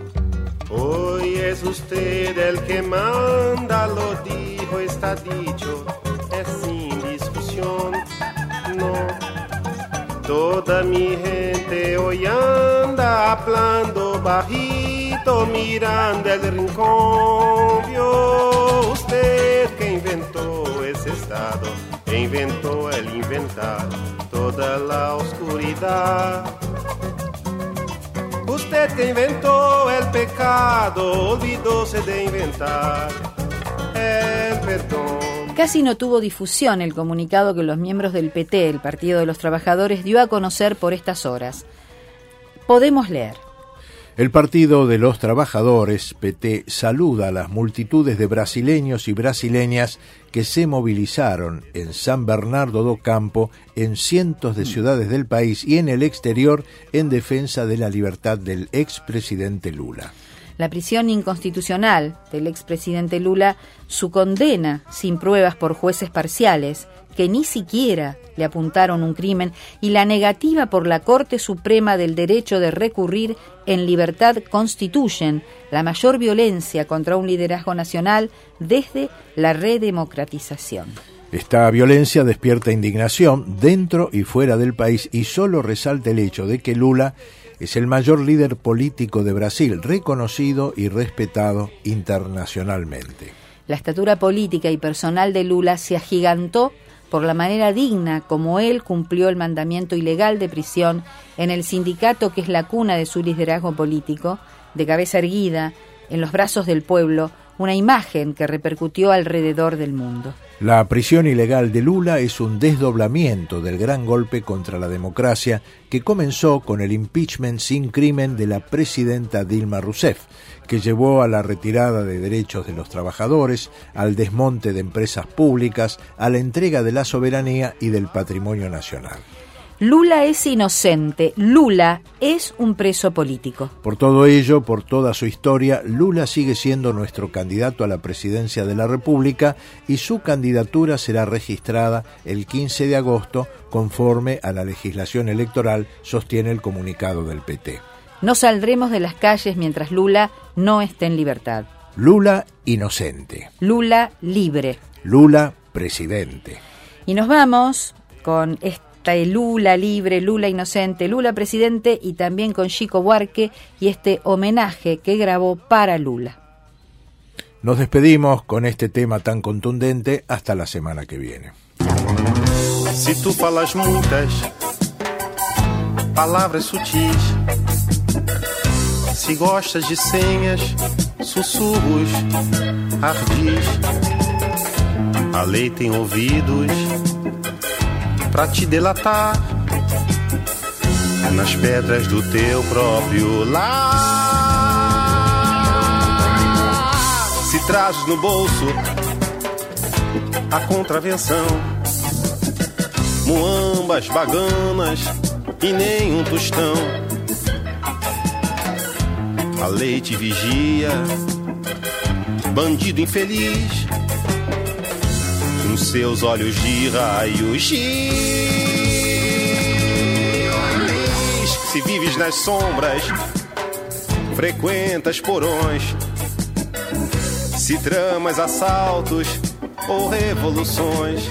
Hoy es usted el que manda, lo dijo, está dicho, es sin discusión, no. Toda mi gente hoy anda hablando bajito, mirando el rincón. Vio usted que inventó ese estado, e inventó el inventar toda la oscuridad. Usted que inventó el pecado, olvidóse de inventar el perdón. Casi no tuvo difusión el comunicado que los miembros del P T, el Partido de los Trabajadores, dio a conocer por estas horas. Podemos leer. El Partido de los Trabajadores, P T, saluda a las multitudes de brasileños y brasileñas que se movilizaron en San Bernardo do Campo, en cientos de ciudades del país y en el exterior en defensa de la libertad del expresidente Lula. La prisión inconstitucional del expresidente Lula, su condena sin pruebas por jueces parciales, que ni siquiera le apuntaron un crimen, y la negativa por la Corte Suprema del derecho de recurrir en libertad constituyen la mayor violencia contra un liderazgo nacional desde la redemocratización. Esta violencia despierta indignación dentro y fuera del país y solo resalta el hecho de que Lula es el mayor líder político de Brasil, reconocido y respetado internacionalmente. La estatura política y personal de Lula se agigantó por la manera digna como él cumplió el mandamiento ilegal de prisión en el sindicato que es la cuna de su liderazgo político, de cabeza erguida, en los brazos del pueblo, una imagen que repercutió alrededor del mundo. La prisión ilegal de Lula es un desdoblamiento del gran golpe contra la democracia que comenzó con el impeachment sin crimen de la presidenta Dilma Rousseff, que llevó a la retirada de derechos de los trabajadores, al desmonte de empresas públicas, a la entrega de la soberanía y del patrimonio nacional. Lula es inocente, Lula es un preso político. Por todo ello, por toda su historia, Lula sigue siendo nuestro candidato a la presidencia de la República y su candidatura será registrada el quince de agosto conforme a la legislación electoral, sostiene el comunicado del P T. No saldremos de las calles mientras Lula no esté en libertad. Lula inocente. Lula libre. Lula presidente. Y nos vamos con este Lula libre, Lula inocente, Lula presidente y también con Chico Buarque y este homenaje que grabó para Lula. Nos despedimos con este tema tan contundente hasta la semana que viene. Si tú falas muitas palavras sutis, si gostas de senhas, sussurros, ardis, a lei tem ouvidos pra te delatar. nas pedras do teu próprio lar. Se trazes no bolso a contravenção, muambas, baganas e nem um tostão, a lei te vigia, bandido infeliz, nos seus olhos de raios X. Se vives nas sombras, frequentas porões, se tramas assaltos ou revoluções,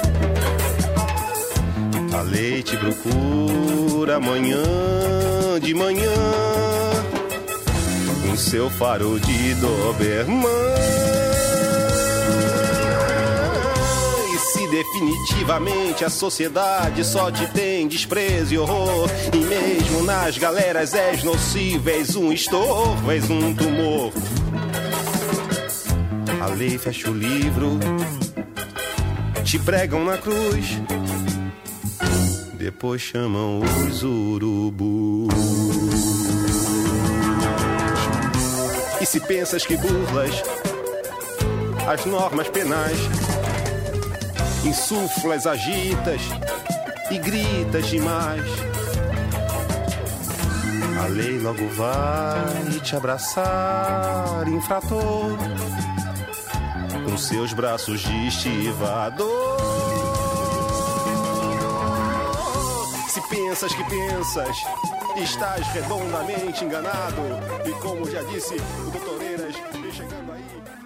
a lei te procura amanhã de manhã, com seu farol de Doberman. E se definitivamente a sociedade só te tem desprezo e horror, e mesmo nas galeras és nocivo, és um estorvo, és um tumor, a lei fecha o livro, te pregam na cruz, depois chamam os urubus. E se pensas que burlas as normas penais, insuflas, agitas e gritas demais, a lei logo vai te abraçar, infrator, com seus braços de estivador. Se pensas que pensas, estás redondamente enganado. E como já disse o doutor Eiras, vem chegando aí.